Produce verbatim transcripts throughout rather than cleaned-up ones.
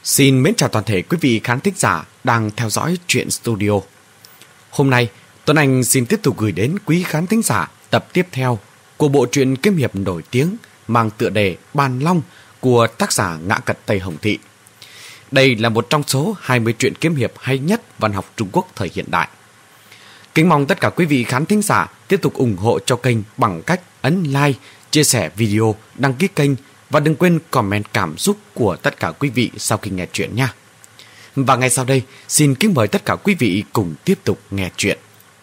Xin mến chào toàn thể quý vị khán thính giả đang theo dõi Truyện Studio. Hôm nay, Tuấn Anh xin tiếp tục gửi đến quý khán thính giả tập tiếp theo của bộ truyện kiếm hiệp nổi tiếng mang tựa đề Bàn Long của tác giả Ngã Cật Tây Hồng Thị. Đây là một trong số hai mươi truyện kiếm hiệp hay nhất văn học Trung Quốc thời hiện đại. Kính mong tất cả quý vị khán thính giả tiếp tục ủng hộ cho kênh bằng cách ấn like, chia sẻ video, đăng ký kênh và đừng quên comment cảm xúc của tất cả quý vị sau khi nghe chuyện nha. Và ngay sau đây, xin kính mời tất cả quý vị cùng tiếp tục nghe chuyện.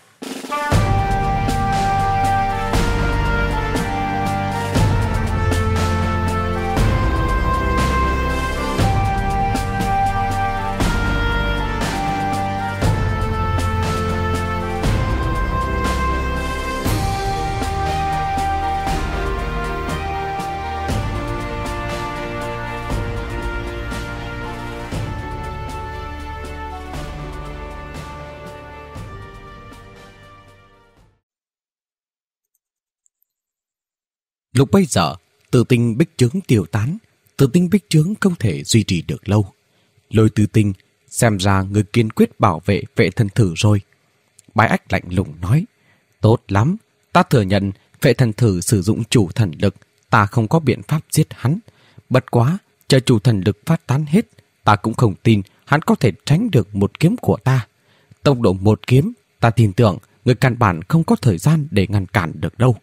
Lúc bây giờ, Tử Tinh bích trướng tiêu tán, Tử Tinh bích trướng không thể duy trì được lâu. Lôi Tử Tinh xem ra người kiên quyết bảo vệ Vệ Thần Thử rồi. Bái Ách lạnh lùng nói, tốt lắm, ta thừa nhận Vệ Thần Thử sử dụng chủ thần lực, ta không có biện pháp giết hắn. Bất quá, chờ chủ thần lực phát tán hết, ta cũng không tin hắn có thể tránh được một kiếm của ta. Tốc độ một kiếm, ta tin tưởng người căn bản không có thời gian để ngăn cản được đâu.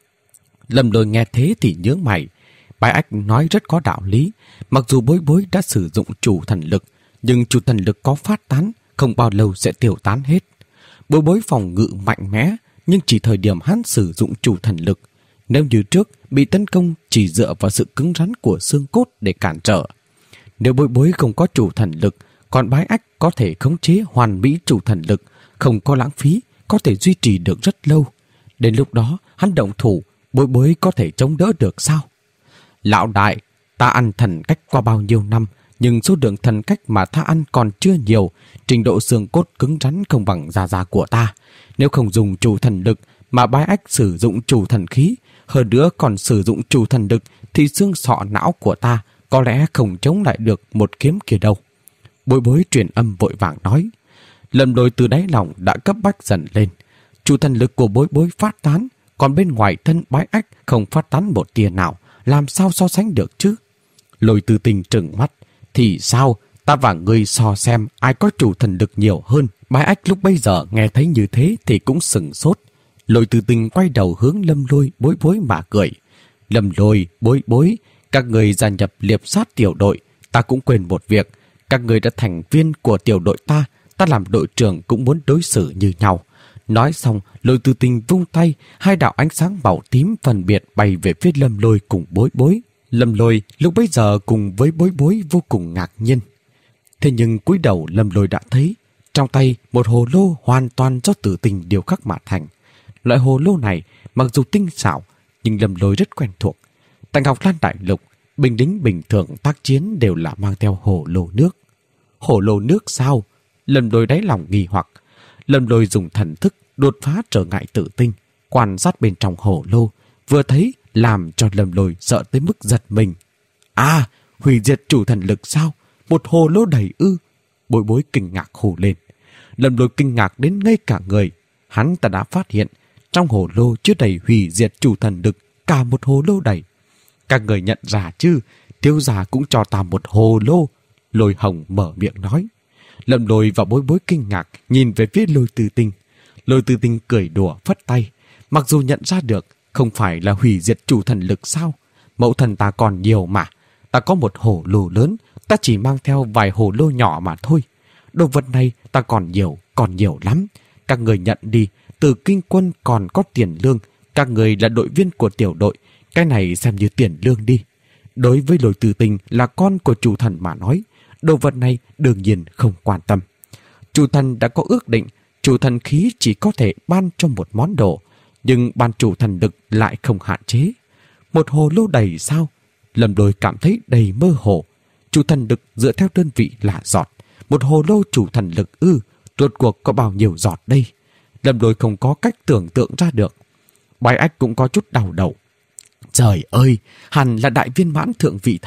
Lâm Lôi nghe thế thì nhướng mày. Bái Ách nói rất có đạo lý. Mặc dù Bối Bối đã sử dụng chủ thần lực, nhưng chủ thần lực có phát tán, không bao lâu sẽ tiêu tán hết. Bối Bối phòng ngự mạnh mẽ, nhưng chỉ thời điểm hắn sử dụng chủ thần lực. Nếu như trước bị tấn công chỉ dựa vào sự cứng rắn của xương cốt để cản trở. Nếu Bối Bối không có chủ thần lực, còn Bái Ách có thể khống chế hoàn mỹ chủ thần lực, không có lãng phí, có thể duy trì được rất lâu. Đến lúc đó, hắn động thủ, Bối Bối có thể chống đỡ được sao? Lão đại, ta ăn thần cách qua bao nhiêu năm, nhưng số lượng thần cách mà ta ăn còn chưa nhiều, trình độ xương cốt cứng rắn không bằng da da của ta. Nếu không dùng chủ thần lực mà Bái Ách sử dụng chủ thần khí, hơn nữa còn sử dụng chủ thần lực, thì xương sọ não của ta có lẽ không chống lại được một kiếm kia đâu. Bối Bối truyền âm vội vàng nói. Lâm Lôi từ đáy lòng đã cấp bách dần lên. Chủ thần lực của Bối Bối phát tán, còn bên ngoài thân Bái Ách không phát tán một tia nào, làm sao so sánh được chứ? Lôi Tử Tinh trừng mắt, thì sao, ta và ngươi so xem ai có chủ thần lực nhiều hơn. Bái Ách lúc bây giờ nghe thấy như thế thì cũng sừng sốt. Lôi Tử Tinh quay đầu hướng Lâm Lôi, Bối Bối mà cười. Lâm Lôi, Bối Bối, các người gia nhập liệp sát tiểu đội, ta cũng quên một việc. Các người đã thành viên của tiểu đội ta, ta làm đội trưởng cũng muốn đối xử như nhau. Nói xong, Lôi Tử Tinh vung tay, hai đạo ánh sáng màu tím phân biệt bay về phía Lâm Lôi cùng Bối Bối. Lâm Lôi lúc bấy giờ cùng với Bối Bối vô cùng ngạc nhiên. Thế nhưng cúi đầu Lâm Lôi đã thấy, trong tay một hồ lô hoàn toàn do Tử Tinh điều khắc mà thành. Loại hồ lô này mặc dù tinh xảo, nhưng Lâm Lôi rất quen thuộc. Tại Ngọc Lan Đại Lục, binh lính bình thường tác chiến đều là mang theo hồ lô nước. Hồ lô nước sao? Lâm Lôi đáy lòng nghi hoặc. Lâm Lôi dùng thần thức đột phá trở ngại Tử Tinh, quan sát bên trong hồ lô, vừa thấy làm cho Lâm Lôi sợ tới mức giật mình. À, hủy diệt chủ thần lực sao? Một hồ lô đầy ư? Bối Bối kinh ngạc hô lên. Lâm Lôi kinh ngạc đến ngây cả người. Hắn ta đã phát hiện trong hồ lô chứa đầy hủy diệt chủ thần lực, cả một hồ lô đầy. Các người nhận ra chứ? Thiếu gia cũng cho ta một hồ lô. Lôi Hồng mở miệng nói. Lâm Lôi và Bối Bối kinh ngạc nhìn về phía Lôi Tử Tinh. Lôi Tử Tinh cười đùa phất tay. Mặc dù nhận ra được không phải là hủy diệt chủ thần lực sao? Mẫu thần ta còn nhiều mà. Ta có một hồ lô lớn, ta chỉ mang theo vài hồ lô nhỏ mà thôi. Đồ vật này ta còn nhiều, còn nhiều lắm. Các người nhận đi, từ Kinh Quân còn có tiền lương. Các người là đội viên của tiểu đội, cái này xem như tiền lương đi. Đối với Lôi Tử Tinh là con của chủ thần mà nói, đồ vật này đương nhiên không quan tâm. Chủ thần đã có ước định, chủ thần khí chỉ có thể ban cho một món đồ, nhưng ban chủ thần lực lại không hạn chế. Một hồ lô đầy sao? Lâm Lôi cảm thấy đầy mơ hồ. Chủ thần lực dựa theo đơn vị là giọt. Một hồ lô chủ thần lực ư, rốt cuộc có bao nhiêu giọt đây? Lâm Lôi không có cách tưởng tượng ra được. Bái Ách cũng có chút đau đầu. Trời ơi, hẳn là đại viên mãn thượng vị thần,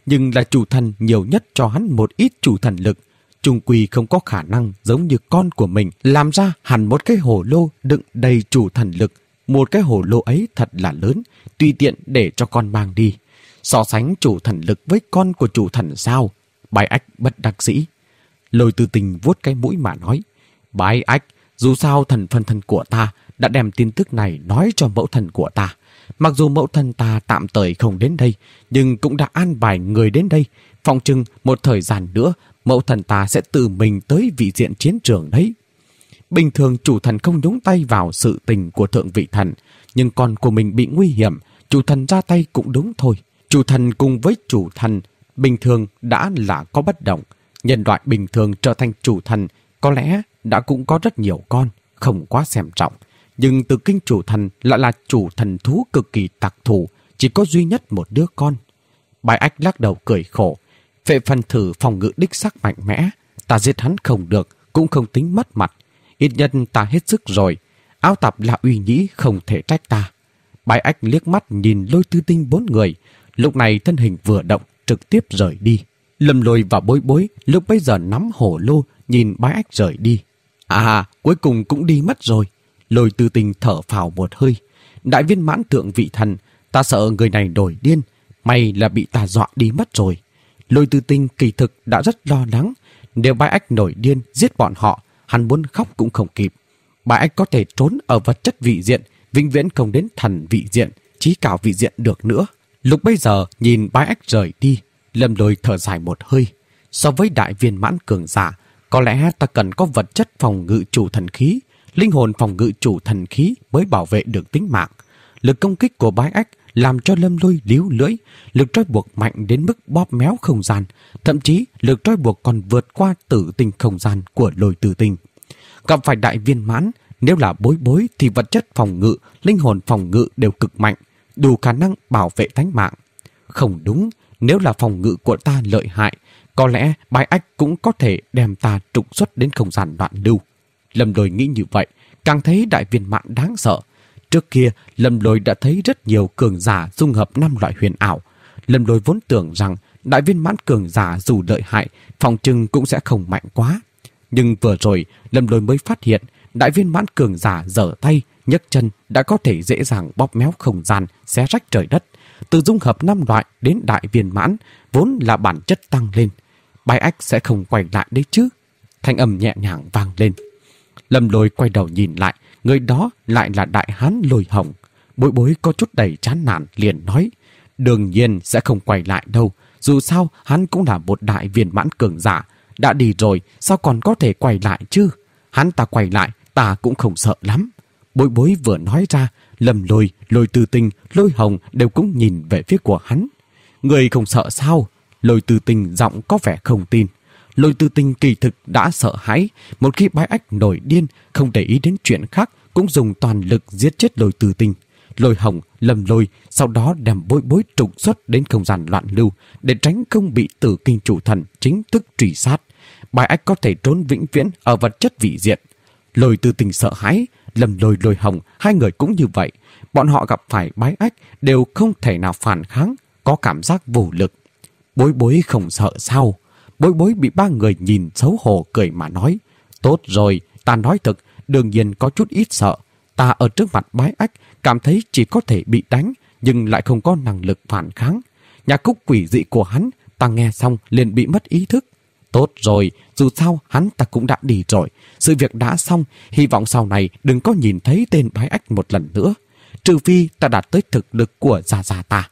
nhưng là chủ thần nhiều nhất cho hắn một ít chủ thần lực. Trung quy không có khả năng giống như con của mình làm ra hẳn một cái hồ lô đựng đầy chủ thần lực. Một cái hồ lô ấy thật là lớn, tùy tiện để cho con mang đi. So sánh chủ thần lực với con của chủ thần sao? Bái Ách bất đắc dĩ. Lôi Tư Tình vuốt cái mũi mà nói, Bái Ách, dù sao thần phân thân của ta đã đem tin tức này nói cho mẫu thần của ta. Mặc dù mẫu thần ta tạm thời không đến đây, nhưng cũng đã an bài người đến đây. Phòng chừng một thời gian nữa, mẫu thần ta sẽ tự mình tới vị diện chiến trường đấy. Bình thường chủ thần không nhúng tay vào sự tình của thượng vị thần, nhưng con của mình bị nguy hiểm, chủ thần ra tay cũng đúng thôi. Chủ thần cùng với chủ thần bình thường đã là có bất đồng. Nhân loại bình thường trở thành chủ thần có lẽ đã cũng có rất nhiều con, không quá xem trọng. Nhưng từ kinh chủ thần lại là chủ thần thú cực kỳ đặc thù, chỉ có duy nhất một đứa con. Bái Ách lắc đầu cười khổ. Phệ phần thử phòng ngự đích sắc mạnh mẽ, ta giết hắn không được, cũng không tính mất mặt. Ít nhất ta hết sức rồi. Áo Tạp là uy nhĩ không thể trách ta. Bái Ách liếc mắt nhìn Lôi Tư Tinh bốn người. Lúc này thân hình vừa động, trực tiếp rời đi. Lâm Lôi và Bối Bối lúc bấy giờ nắm hổ lô nhìn Bái Ách rời đi. À, cuối cùng cũng đi mất rồi. Lôi Tư Tinh thở phào một hơi. Đại viên mãn thượng vị thần, ta sợ người này đổi điên. May là bị ta dọa đi mất rồi. Lôi Tư Tinh kỳ thực đã rất lo lắng. Nếu Bái Ách nổi điên giết bọn họ, hắn muốn khóc cũng không kịp. Bái Ách có thể trốn ở vật chất vị diện, vĩnh viễn không đến thần vị diện, chí cao vị diện được nữa. Lúc bây giờ nhìn Bái Ách rời đi, Lâm Lôi thở dài một hơi. So với đại viên mãn cường giả, có lẽ ta cần có vật chất phòng ngự chủ thần khí, linh hồn phòng ngự chủ thần khí mới bảo vệ được tính mạng. Lực công kích của Bái Ách làm cho Lâm Lôi líu lưỡi, lực trói buộc mạnh đến mức bóp méo không gian, thậm chí lực trói buộc còn vượt qua tử tinh không gian của Lôi Tư Tinh. Gặp phải đại viên mãn, nếu là Bối Bối thì vật chất phòng ngự, linh hồn phòng ngự đều cực mạnh, đủ khả năng bảo vệ tánh mạng. Không đúng, nếu là phòng ngự của ta lợi hại, có lẽ Bái Ách cũng có thể đem ta trục xuất đến không gian đoạn lưu. Lâm Lôi nghĩ như vậy, càng thấy đại viên mãn đáng sợ. Trước kia, Lâm Lôi đã thấy rất nhiều cường giả dung hợp năm loại huyền ảo. Lâm Lôi vốn tưởng rằng đại viên mãn cường giả dù lợi hại, phòng trừng cũng sẽ không mạnh quá. Nhưng vừa rồi, Lâm Lôi mới phát hiện đại viên mãn cường giả giở tay, nhấc chân đã có thể dễ dàng bóp méo không gian, xé rách trời đất. Từ dung hợp năm loại đến đại viên mãn, vốn là bản chất tăng lên. Bái Ách sẽ không quay lại đấy chứ. Thanh âm nhẹ nhàng vang lên. Lâm Lôi quay đầu nhìn lại, người đó lại là đại hán Lôi Hồng. Bối Bối có chút đầy chán nản liền nói, đương nhiên sẽ không quay lại đâu, dù sao hắn cũng là một đại viên mãn cường giả, đã đi rồi sao còn có thể quay lại chứ. Hắn ta quay lại ta cũng không sợ lắm. Bối Bối vừa nói ra, Lâm Lôi, Lôi Tư Tinh, Lôi Hồng đều cũng nhìn về phía của hắn. Người không sợ sao? Lôi Tư Tinh giọng có vẻ không tin. Lôi Tư Tinh kỳ thực đã sợ hãi, một khi Bái Ách nổi điên, không để ý đến chuyện khác, cũng dùng toàn lực giết chết Lôi Tư Tinh. Lôi Hồng, Lâm Lôi, sau đó đem Bối Bối trục xuất đến không gian loạn lưu, để tránh không bị Tử Kinh chủ thần chính thức truy sát. Bái Ách có thể trốn vĩnh viễn ở vật chất vị diện. Lôi Tư Tinh sợ hãi, Lâm Lôi, Lôi Hồng, hai người cũng như vậy. Bọn họ gặp phải Bái Ách đều không thể nào phản kháng, có cảm giác vô lực. Bối Bối không sợ sao? Bối Bối bị ba người nhìn xấu hổ cười mà nói, tốt rồi, ta nói thực, đương nhiên có chút ít sợ. Ta ở trước mặt Bái Ách cảm thấy chỉ có thể bị đánh, nhưng lại không có năng lực phản kháng. Nhạc khúc quỷ dị của hắn, ta nghe xong liền bị mất ý thức. Tốt rồi, dù sao hắn ta cũng đã đi rồi. Sự việc đã xong, hy vọng sau này đừng có nhìn thấy tên Bái Ách một lần nữa. Trừ phi ta đạt tới thực lực của Gia Gia ta.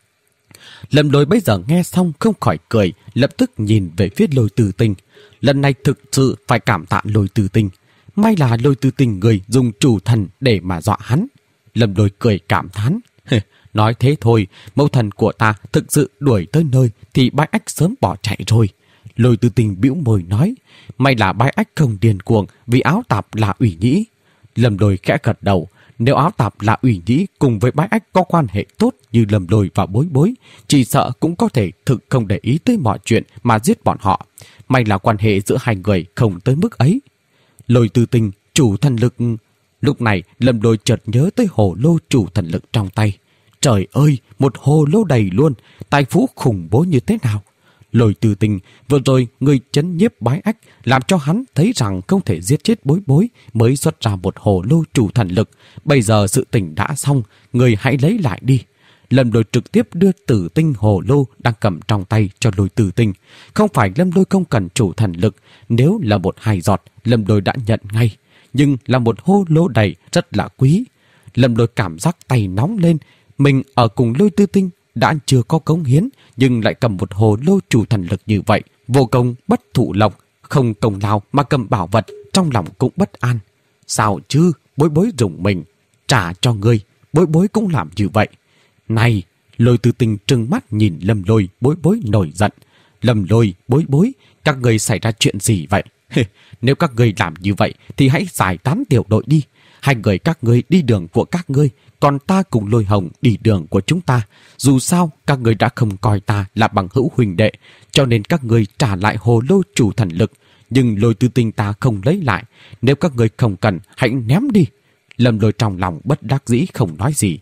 Lâm Lôi bây giờ nghe xong không khỏi cười, lập tức nhìn về phía Lôi Tư Tinh. Lần này thực sự phải cảm tạ Lôi Tư Tinh. May là Lôi Tư Tinh người dùng chủ thần để mà dọa hắn. Lâm Lôi cười cảm thán. Nói thế thôi, mẫu thần của ta thực sự đuổi tới nơi thì Bái Ách sớm bỏ chạy rồi. Lôi Tư Tinh bĩu môi nói, may là Bái Ách không điên cuồng vì Áo Tạp là ủy nhĩ. Lâm Lôi khẽ gật đầu. Nếu Áo Tạp là ủy nhĩ cùng với Bái Ách có quan hệ tốt như Lâm Lôi và Bối Bối, chỉ sợ cũng có thể thực không để ý tới mọi chuyện mà giết bọn họ. May là quan hệ giữa hai người không tới mức ấy. Lôi Tư Tinh, chủ thần lực. Lúc này Lâm Lôi chợt nhớ tới hồ lô chủ thần lực trong tay. Trời ơi, một hồ lô đầy luôn, tài phú khủng bố như thế nào? Lôi Tư Tinh vừa rồi người chấn nhiếp Bái Ách làm cho hắn thấy rằng không thể giết chết Bối Bối mới xuất ra một hồ lô chủ thần lực. Bây giờ sự tình đã xong, người hãy lấy lại đi. Lâm Lôi trực tiếp đưa Tử Tinh hồ lô đang cầm trong tay cho Lôi Tư Tinh. Không phải Lâm Lôi không cần chủ thần lực, nếu là một hai giọt, Lâm Lôi đã nhận ngay. Nhưng là một hồ lô đầy rất là quý. Lâm Lôi cảm giác tay nóng lên, mình ở cùng Lôi Tư Tinh đã chưa có cống hiến, nhưng lại cầm một hồ lô chủ thần lực như vậy. Vô công bất thụ lộc, không công lao mà cầm bảo vật, trong lòng cũng bất an. Sao chứ, Bối Bối dùng mình, trả cho ngươi, Bối Bối cũng làm như vậy. Này, Lôi Tư Tinh trừng mắt nhìn Lâm Lôi, Bối Bối nổi giận. Lâm Lôi, Bối Bối, các người xảy ra chuyện gì vậy? Nếu các người làm như vậy thì hãy giải tán tiểu đội đi. Hai người các ngươi đi đường của các ngươi, còn ta cùng Lôi Hồng đi đường của chúng ta. Dù sao, các ngươi đã không coi ta là bằng hữu huynh đệ, cho nên các ngươi trả lại hồ lô chủ thần lực. Nhưng Lôi Tư Tinh ta không lấy lại. Nếu các ngươi không cần, hãy ném đi. Lâm Lôi trong lòng bất đắc dĩ không nói gì.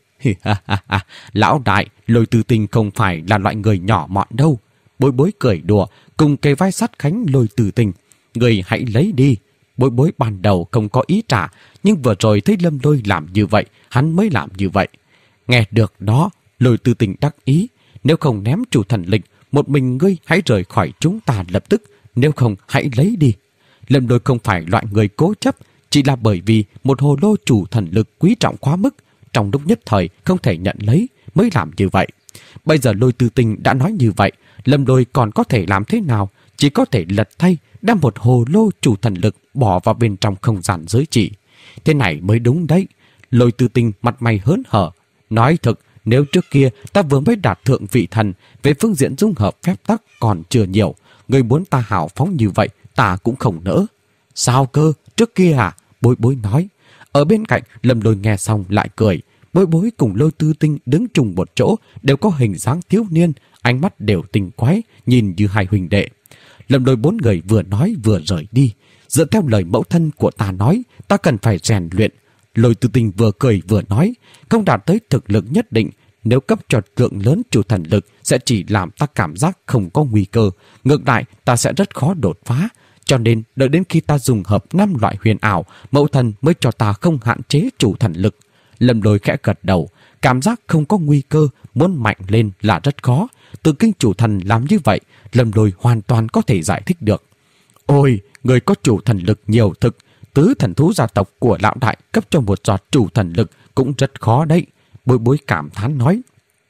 Lão đại, Lôi Tư Tinh không phải là loại người nhỏ mọn đâu. Bối Bối cười đùa, cùng kề vai sát cánh Lôi Tư Tinh. Người hãy lấy đi. Bối Bối ban đầu không có ý trả, nhưng vừa rồi thấy Lâm Lôi làm như vậy, hắn mới làm như vậy. Nghe được đó, Lôi Tư Tinh đắc ý. Nếu không ném chủ thần lực, một mình ngươi hãy rời khỏi chúng ta lập tức. Nếu không, hãy lấy đi. Lâm Lôi không phải loại người cố chấp, chỉ là bởi vì một hồ lô chủ thần lực quý trọng quá mức, trong lúc nhất thời không thể nhận lấy, mới làm như vậy. Bây giờ Lôi Tư Tinh đã nói như vậy, Lâm Lôi còn có thể làm thế nào? Chỉ có thể lật thay, đem một hồ lô chủ thần lực bỏ vào bên trong không gian giới chỉ. Thế này mới đúng đấy. Lôi Tư Tinh mặt mày hớn hở. Nói thực, nếu trước kia ta vừa mới đạt thượng vị thần, về phương diện dung hợp phép tắc còn chưa nhiều, người muốn ta hào phóng như vậy, ta cũng không nỡ. Sao cơ? Trước kia à? Bối Bối nói. Ở bên cạnh, Lâm Lôi nghe xong lại cười. Bối Bối cùng Lôi Tư Tinh đứng chung một chỗ, đều có hình dáng thiếu niên, ánh mắt đều tinh quái, nhìn như hai huynh đệ. Lâm Lôi bốn người vừa nói vừa rời đi. Dựa theo lời mẫu thân của ta nói, ta cần phải rèn luyện. Lôi Tư Tinh vừa cười vừa nói, không đạt tới thực lực nhất định, nếu cấp cho lượng lớn chủ thần lực sẽ chỉ làm ta cảm giác không có nguy cơ. Ngược lại, ta sẽ rất khó đột phá. Cho nên, đợi đến khi ta dùng hợp năm loại huyền ảo, mẫu thân mới cho ta không hạn chế chủ thần lực. Lâm Lôi khẽ gật đầu, cảm giác không có nguy cơ, muốn mạnh lên là rất khó. Từ kinh chủ thần làm như vậy, Lâm Lôi hoàn toàn có thể giải thích được. Ôi, người có chủ thần lực nhiều thực, tứ thần thú gia tộc của lão đại cấp cho một giọt chủ thần lực cũng rất khó đấy. Bối Bối cảm thán nói.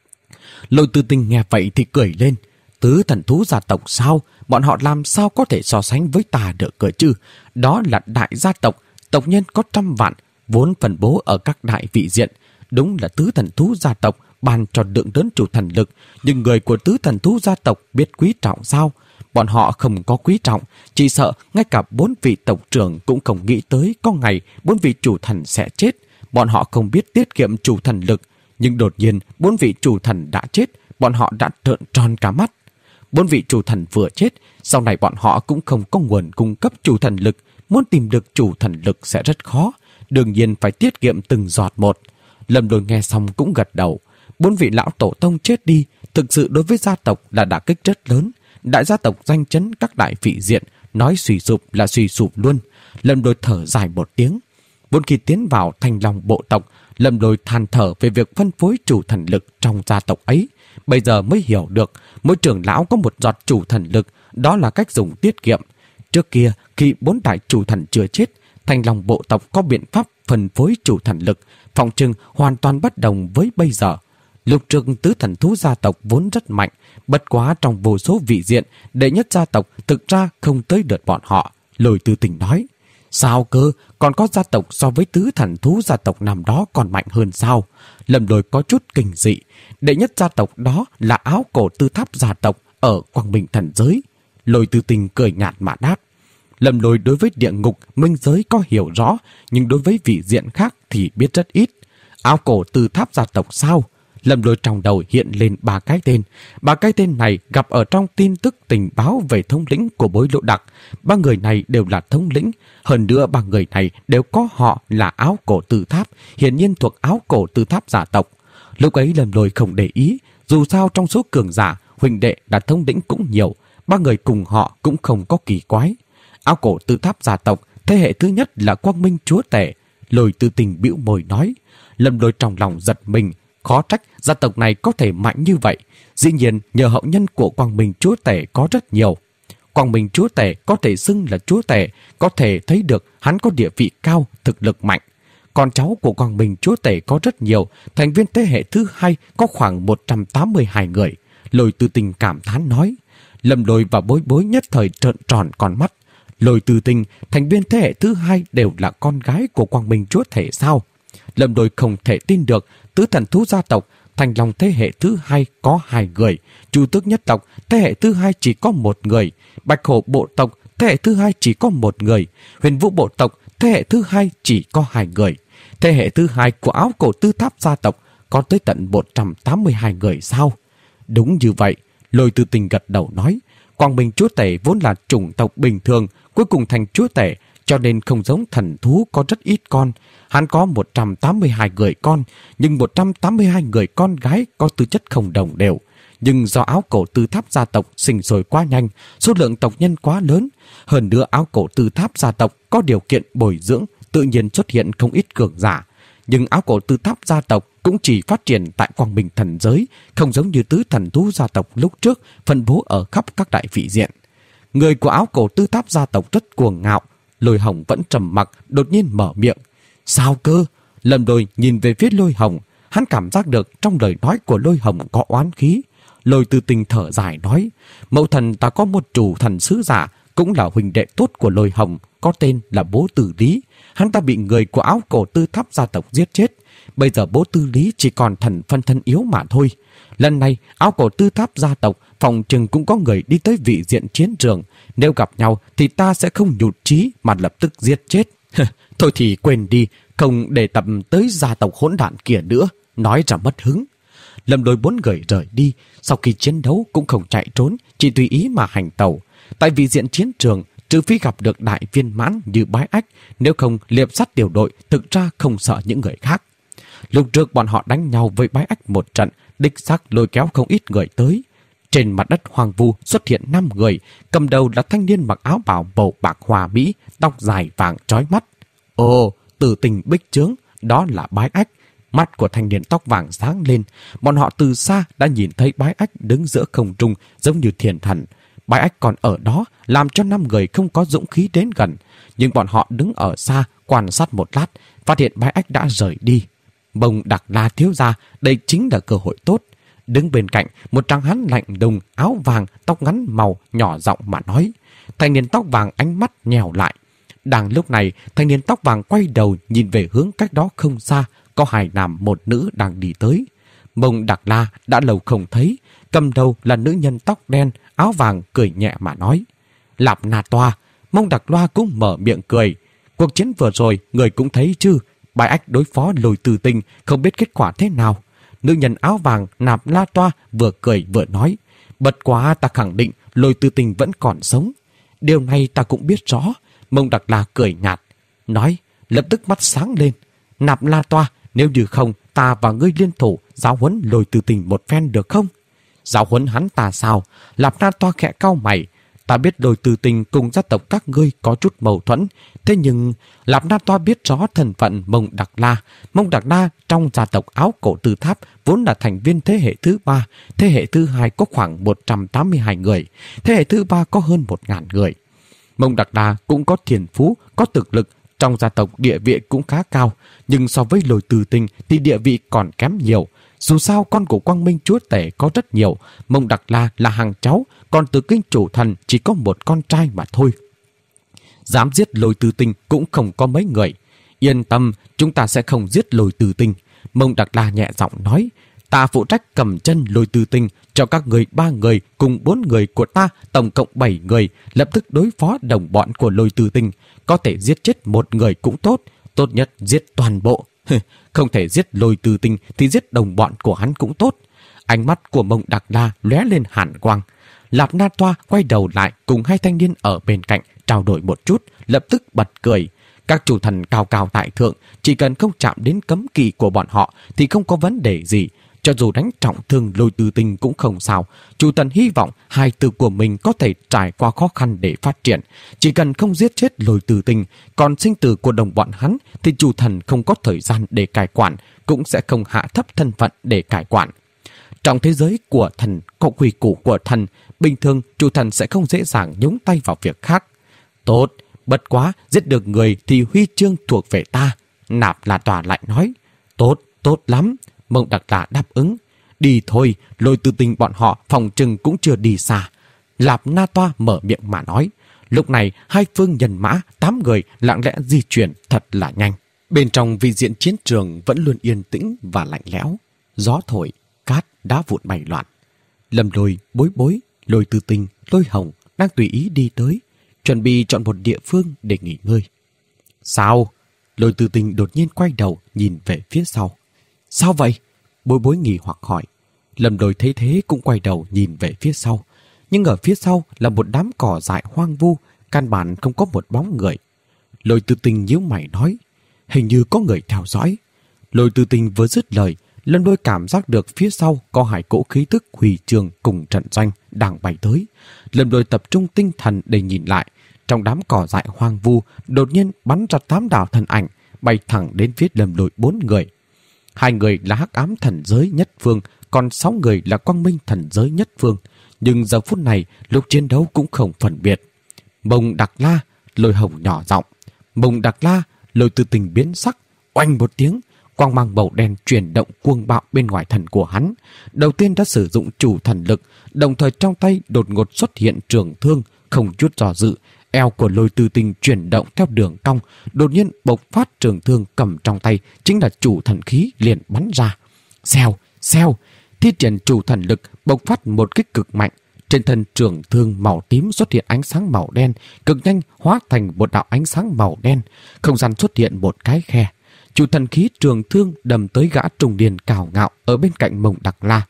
Lôi Tư Tinh nghe vậy thì cười lên. Tứ thần thú gia tộc sao? Bọn họ làm sao có thể so sánh với ta được cơ chứ? Đó là đại gia tộc, tộc nhân có trăm vạn, vốn phân bố ở các đại vị diện. Đúng là tứ thần thú gia tộc ban cho lượng lớn chủ thần lực, nhưng người của tứ thần thú gia tộc biết quý trọng sao? Bọn họ không có quý trọng, chỉ sợ ngay cả bốn vị tộc trưởng cũng không nghĩ tới có ngày bốn vị chủ thần sẽ chết. Bọn họ không biết tiết kiệm chủ thần lực, nhưng đột nhiên bốn vị chủ thần đã chết, bọn họ đã trợn tròn cả mắt. Bốn vị chủ thần vừa chết, sau này bọn họ cũng không có nguồn cung cấp chủ thần lực, muốn tìm được chủ thần lực sẽ rất khó, đương nhiên phải tiết kiệm từng giọt một. Lâm Lôi nghe xong cũng gật đầu. Bốn vị lão tổ tông chết đi, thực sự đối với gia tộc là đả kích rất lớn. Đại gia tộc danh chấn các đại vị diện, nói suy sụp là suy sụp luôn. Lâm Lôi thở dài một tiếng. Vốn khi tiến vào Thanh Long bộ tộc, Lâm Lôi than thở về việc phân phối chủ thần lực trong gia tộc ấy. Bây giờ mới hiểu được, mỗi trưởng lão có một giọt chủ thần lực, đó là cách dùng tiết kiệm. Trước kia, khi bốn đại chủ thần chưa chết, Thanh Long bộ tộc có biện pháp phân phối chủ thần lực, phòng trừng hoàn toàn bất đồng với bây giờ. Lúc trước tứ thần thú gia tộc vốn rất mạnh, bất quá trong vô số vị diện, đệ nhất gia tộc thực ra không tới đợt bọn họ. Lôi Tư Tinh nói, sao cơ, còn có gia tộc so với tứ thần thú gia tộc năm đó còn mạnh hơn sao? Lâm Lôi có chút kinh dị. Đệ nhất gia tộc đó là Áo Cổ Tư Tháp gia tộc ở Quang Minh thần giới. Lôi Tư Tinh cười nhạt mà đáp. Lâm Lôi đối với địa ngục, minh giới có hiểu rõ, nhưng đối với vị diện khác thì biết rất ít. Áo Cổ Tư Tháp gia tộc sao? Lâm Lôi trong đầu hiện lên ba cái tên. Ba cái tên này gặp ở trong tin tức tình báo về thống lĩnh của Bối Lộ Đặc. Ba người này đều là thống lĩnh. Hơn nữa ba người này đều có họ là Áo Cổ Tư Tháp, hiển nhiên thuộc Áo Cổ Tư Tháp gia tộc. Lúc ấy Lâm Lôi không để ý, dù sao trong số cường giả, huynh đệ đã thống lĩnh cũng nhiều, ba người cùng họ cũng không có kỳ quái. Áo cổ Tư Tháp gia tộc, thế hệ thứ nhất là Quang Minh chúa tể. Lôi Tư Tình bĩu môi nói. Lâm Lôi trong lòng giật mình, khó trách gia tộc này có thể mạnh như vậy. Dĩ nhiên nhờ hậu nhân của Quang Minh chúa tể có rất nhiều. Quang Minh chúa tể có thể xưng là chúa tể, có thể thấy được hắn có địa vị cao, thực lực mạnh. Con cháu của Quang Minh chúa tể có rất nhiều, thành viên thế hệ thứ hai có khoảng một trăm tám mươi hai người. Lôi Tư Tình cảm thán nói. Lâm Lôi và Bối Bối nhất thời trợn tròn con mắt. Lôi Tư Tình, thành viên thế hệ thứ hai đều là con gái của Quang Minh chúa tể sao? Lâm Lôi không thể tin được, tứ thần thú gia tộc, Thành Long thế hệ thứ hai có hai người, Chu Tước nhất tộc thế hệ thứ hai chỉ có một người, Bạch Hổ bộ tộc thế hệ thứ hai chỉ có một người, Huyền Vũ bộ tộc thế hệ thứ hai chỉ có hai người. Thế hệ thứ hai của Áo Cổ Tư Tháp gia tộc có tới tận một trăm tám mươi hai người sao? Đúng như vậy, Lôi Tư Tình gật đầu nói. Quang Minh chúa tể vốn là chủng tộc bình thường, cuối cùng thành chúa tể, cho nên không giống thần thú có rất ít con. Hắn có một trăm tám mươi hai người con, nhưng một trăm tám mươi hai người con gái có tư chất không đồng đều. Nhưng do Áo Cổ Tư Tháp gia tộc sinh sôi quá nhanh, số lượng tộc nhân quá lớn. Hơn nữa Áo Cổ Tư Tháp gia tộc có điều kiện bồi dưỡng, tự nhiên xuất hiện không ít cường giả. Nhưng Áo Cổ Tư Tháp gia tộc cũng chỉ phát triển tại Quang Minh thần giới, không giống như tứ thần thú gia tộc lúc trước phân bố ở khắp các đại vị diện. Người của Áo Cổ Tư Tháp gia tộc rất cuồng ngạo. Lôi Hồng vẫn trầm mặc, đột nhiên mở miệng. Sao cơ? Lâm Lôi nhìn về phía Lôi Hồng, hắn cảm giác được trong lời nói của Lôi Hồng có oán khí. Lôi Tư Tình thở dài nói, mẫu thần ta có một chủ thần sứ giả, cũng là huynh đệ tốt của Lôi Hồng, có tên là Bố Tư Lý. Hắn ta bị người của Áo Cổ Tư Tháp gia tộc giết chết. Bây giờ Bố Tư Lý chỉ còn thần phân thân yếu mà thôi. Lần này Áo Cổ Tư Tháp gia tộc phòng chừng cũng có người đi tới vị diện chiến trường. Nếu gặp nhau thì ta sẽ không nhụt chí mà lập tức giết chết. Thôi thì quên đi, không đề tập tới gia tộc hỗn đản kia nữa. Nói ra mất hứng. Lâm Lôi bốn người rời đi. Sau khi chiến đấu cũng không chạy trốn, chỉ tùy ý mà hành tẩu. Tại vị diện chiến trường, trừ phi gặp được đại viên mãn như Bái Ách, nếu không liệp sắt tiểu đội thực ra không sợ những người khác. Lúc trước bọn họ đánh nhau với Bái Ách một trận, đích xác lôi kéo không ít người tới. Trên mặt đất hoang vu xuất hiện năm người, cầm đầu là thanh niên mặc áo bào màu bạc hòa mỹ, tóc dài vàng chói mắt. Ồ, Tử Tình Bích Chướng, đó là Bái Ách. Mắt của thanh niên tóc vàng sáng lên, bọn họ từ xa đã nhìn thấy Bái Ách đứng giữa không trung giống như thiên thần. Bái Ách còn ở đó làm cho năm người không có dũng khí đến gần, nhưng bọn họ đứng ở xa quan sát một lát, phát hiện Bái Ách đã rời đi. Bồng Đặc La thiếu gia, đây chính là cơ hội tốt. Đứng bên cạnh, một tráng hán lạnh lùng, áo vàng, tóc ngắn màu, nhỏ giọng mà nói. Thanh niên tóc vàng ánh mắt nhèo lại. Đang lúc này, thanh niên tóc vàng quay đầu nhìn về hướng cách đó không xa, có hai nam một nữ đang đi tới. Bồng Đặc La đã lâu không thấy, cầm đầu là nữ nhân tóc đen, áo vàng cười nhẹ mà nói. Lạp Na Toa. Mông Đặc Loa cũng mở miệng cười. Cuộc chiến vừa rồi, người cũng thấy chứ, Bái Ách đối phó Lôi Tư Tình không biết kết quả thế nào. Nữ nhân áo vàng Nạp La Toa vừa cười vừa nói. Bất quá ta khẳng định Lôi Tư Tình vẫn còn sống. Điều này ta cũng biết rõ. Mông Đặc La cười nhạt, nói, lập tức mắt sáng lên. Nạp La Toa, nếu như không, ta và ngươi liên thủ giáo huấn Lôi Tư Tình một phen được không? Giáo huấn hắn ta sao? Nạp La Toa khẽ cau mày. Ta biết Lôi Tư Tình cùng gia tộc các ngươi có chút mâu thuẫn, thế nhưng Lạp Na Toa biết rõ thân phận Mông Đặc La. Mông Đặc La trong gia tộc Áo Cổ Tư Tháp vốn là thành viên thế hệ thứ ba, thế hệ thứ hai có khoảng một trăm tám mươi hai người, thế hệ thứ ba có hơn một ngàn người. Mông Đặc La cũng có thiền phú, có thực lực, trong gia tộc địa vị cũng khá cao, nhưng so với Lôi Tư Tình thì địa vị còn kém nhiều. Dù sao con của Quang Minh chúa tể có rất nhiều, Mông Đặc La là hàng cháu, còn Tử Kinh chủ thần chỉ có một con trai mà thôi. Dám giết Lôi Tư Tình cũng không có mấy người. Yên tâm, chúng ta sẽ không giết Lôi Tư Tình. Mông Đặc La nhẹ giọng nói, ta phụ trách cầm chân Lôi Tư Tình, cho các người ba người cùng bốn người của ta, tổng cộng bảy người, lập tức đối phó đồng bọn của Lôi Tư Tình. Có thể giết chết một người cũng tốt, tốt nhất giết toàn bộ. Không thể giết Lôi Tư Tình thì giết đồng bọn của hắn cũng tốt. Ánh mắt của Mông Đặc La lóe lên hàn quang. Lạp Na Toa quay đầu lại cùng hai thanh niên ở bên cạnh trao đổi một chút, lập tức bật cười. Các chủ thần cao cao tại thượng, chỉ cần không chạm đến cấm kỵ của bọn họ thì không có vấn đề gì. Cho dù đánh trọng thương Lôi Tư Tinh cũng không sao. Chủ thần hy vọng hai tử của mình có thể trải qua khó khăn để phát triển. Chỉ cần không giết chết Lôi Tư Tinh, còn sinh tử của đồng bọn hắn thì chủ thần không có thời gian để cai quản, cũng sẽ không hạ thấp thân phận để cai quản. Trong thế giới của thần có quy củ của thần, bình thường chủ thần sẽ không dễ dàng nhúng tay vào việc khác. Tốt, bất quá giết được người thì huy chương thuộc về ta. Nạp La Tòa lại nói. Tốt, tốt lắm. Mông Đặc La đáp ứng. Đi thôi, Lôi Tư Tinh bọn họ phòng trừng cũng chưa đi xa. Lạp Na Toa mở miệng mà nói. Lúc này hai phương nhân mã, tám người lặng lẽ di chuyển thật là nhanh. Bên trong vị diện chiến trường vẫn luôn yên tĩnh và lạnh lẽo. Gió thổi, cát, đá vụn bay loạn. Lâm Lôi, Bối Bối, Lôi Tư Tinh, Lôi Hồng đang tùy ý đi tới, chuẩn bị chọn một địa phương để nghỉ ngơi. Sao? Lôi Tư Tinh đột nhiên quay đầu nhìn về phía sau. Sao vậy? Bối Bối nghi hoặc hỏi. Lâm Lôi thấy thế cũng quay đầu nhìn về phía sau. Nhưng ở phía sau là một đám cỏ dại hoang vu, căn bản không có một bóng người. Lôi Tư Tinh nhíu mày nói, hình như có người theo dõi. Lôi Tư Tinh vừa dứt lời, Lâm Lôi cảm giác được phía sau có hai cỗ khí tức hủy trường cùng trận doanh đang bay tới. Lâm Lôi tập trung tinh thần để nhìn lại. Trong đám cỏ dại hoang vu đột nhiên bắn ra tám đạo thần ảnh bay thẳng đến phía Lâm Lôi bốn người. Hai người là Hắc Ám Thần Giới Nhất Phương, còn sáu người là Quang Minh Thần Giới Nhất Phương. Nhưng giờ phút này lúc chiến đấu cũng không phân biệt. Mông Đặc La, Lôi Hồng nhỏ giọng. Mông Đặc La, Lôi Tư Tinh biến sắc. Oanh một tiếng, quang mang màu đen chuyển động cuồng bạo bên ngoài thần của hắn. Đầu tiên đã sử dụng chủ thần lực, đồng thời trong tay đột ngột xuất hiện trường thương, không chút do dự. Eo của Lôi Tư Tinh chuyển động theo đường cong, đột nhiên bộc phát trường thương cầm trong tay chính là chủ thần khí liền bắn ra. Xèo, xèo, thi triển chủ thần lực bộc phát một kích cực mạnh. Trên thân trường thương màu tím xuất hiện ánh sáng màu đen, cực nhanh hóa thành một đạo ánh sáng màu đen. Không gian xuất hiện một cái khe. Chủ thần khí trường thương đâm tới gã trung niên cào ngạo ở bên cạnh Mông Đặc La.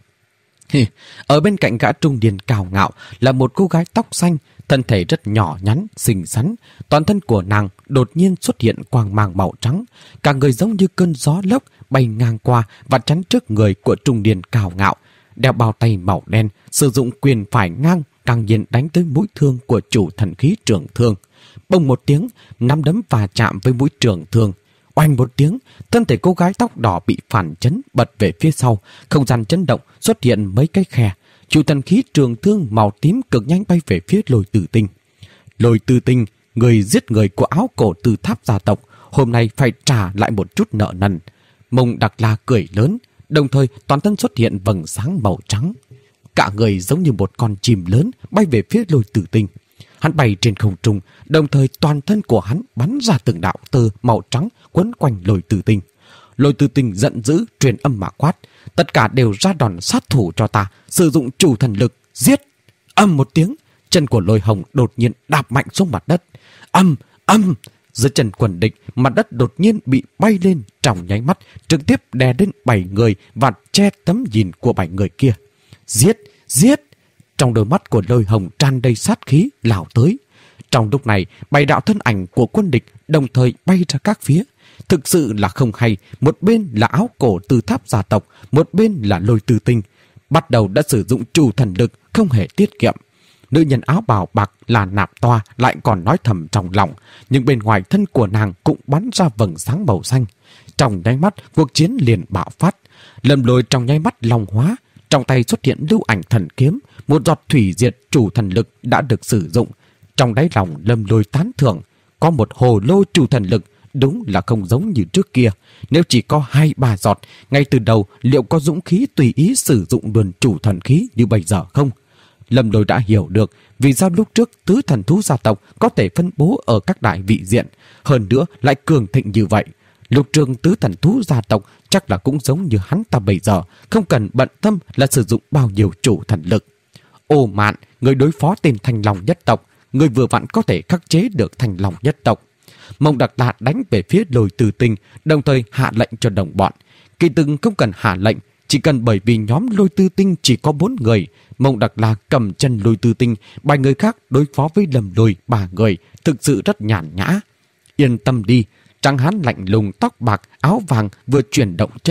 Ở bên cạnh gã trung niên cào ngạo là một cô gái tóc xanh, thân thể rất nhỏ nhắn, xinh xắn. Toàn thân của nàng đột nhiên xuất hiện quang mang màu trắng. Cả người giống như cơn gió lốc bay ngang qua và chắn trước người của trung niên cào ngạo. Đeo bao tay màu đen, sử dụng quyền phải ngang, càng nhiên đánh tới mũi thương của chủ thần khí trường thương. Bông một tiếng, nắm đấm va chạm với mũi trường thương. Oanh một tiếng, thân thể cô gái tóc đỏ bị phản chấn bật về phía sau. Không gian chấn động, xuất hiện mấy cái khe. Chủ thần khí trường thương màu tím cực nhanh bay về phía Lôi Tư Tinh. Lôi Tư Tinh, người giết người của áo cổ Tư Tháp gia tộc, hôm nay phải trả lại một chút nợ nần. Mông Đặc La cười lớn, đồng thời toàn thân xuất hiện vầng sáng màu trắng. Cả người giống như một con chim lớn bay về phía Lôi Tư Tinh. Hắn bay trên không trung, đồng thời toàn thân của hắn bắn ra từng đạo tơ màu trắng quấn quanh Lôi Tư Tinh. Lôi Tư Tinh giận dữ truyền âm mà quát, tất cả đều ra đòn sát thủ cho ta, sử dụng chủ thần lực, giết. Âm một tiếng, chân của Lôi Hồng đột nhiên đạp mạnh xuống mặt đất. Âm, âm, dưới chân quần địch, mặt đất đột nhiên bị bay lên trong nháy mắt, trực tiếp đè lên bảy người và che tấm nhìn của bảy người kia. Giết, giết. Trong đôi mắt của Lôi Hồng tràn đầy sát khí lao tới. Trong lúc này, bảy đạo thân ảnh của quân địch đồng thời bay ra các phía. Thực sự là không hay, một bên là áo cổ Tư Tháp gia tộc, một bên là Lôi Tư Tinh. Bắt đầu đã sử dụng chủ thần lực, không hề tiết kiệm. Nữ nhân áo bào bạc là Nạp Toa lại còn nói thầm trong lòng, nhưng bên ngoài thân của nàng cũng bắn ra vầng sáng màu xanh. Trong nháy mắt, cuộc chiến liền bạo phát. Lâm Lôi trong nháy mắt long hóa, trong tay xuất hiện lưu ảnh thần kiếm, một giọt thủy diệt chủ thần lực đã được sử dụng. Trong đáy lòng Lâm Lôi tán thưởng, có một hồ lô chủ thần lực, đúng là không giống như trước kia. Nếu chỉ có hai ba giọt, ngay từ đầu liệu có dũng khí tùy ý sử dụng luân chủ thần khí như bây giờ không? Lâm Lôi đã hiểu được vì sao lúc trước tứ thần thú gia tộc có thể phân bố ở các đại vị diện, hơn nữa lại cường thịnh như vậy. Lục trường tứ thần thú gia tộc chắc là cũng giống như hắn ta bây giờ, không cần bận tâm là sử dụng bao nhiêu chủ thần lực. Ô Mạn, người đối phó tên Thanh Long nhất tộc, người vừa vặn có thể khắc chế được Thanh Long nhất tộc. Mông Đặc La đánh về phía Lôi Tư Tinh, đồng thời hạ lệnh cho đồng bọn. Kỳ từng không cần hạ lệnh, chỉ cần bởi vì nhóm Lôi Tư Tinh chỉ có bốn người, Mông Đặc La cầm chân Lôi Tư Tinh, bảy người khác đối phó với Lâm Lôi ba người, thực sự rất nhàn nhã. Yên tâm đi, trắng hán lạnh lùng tóc bạc, áo vàng vừa chuyển động chân,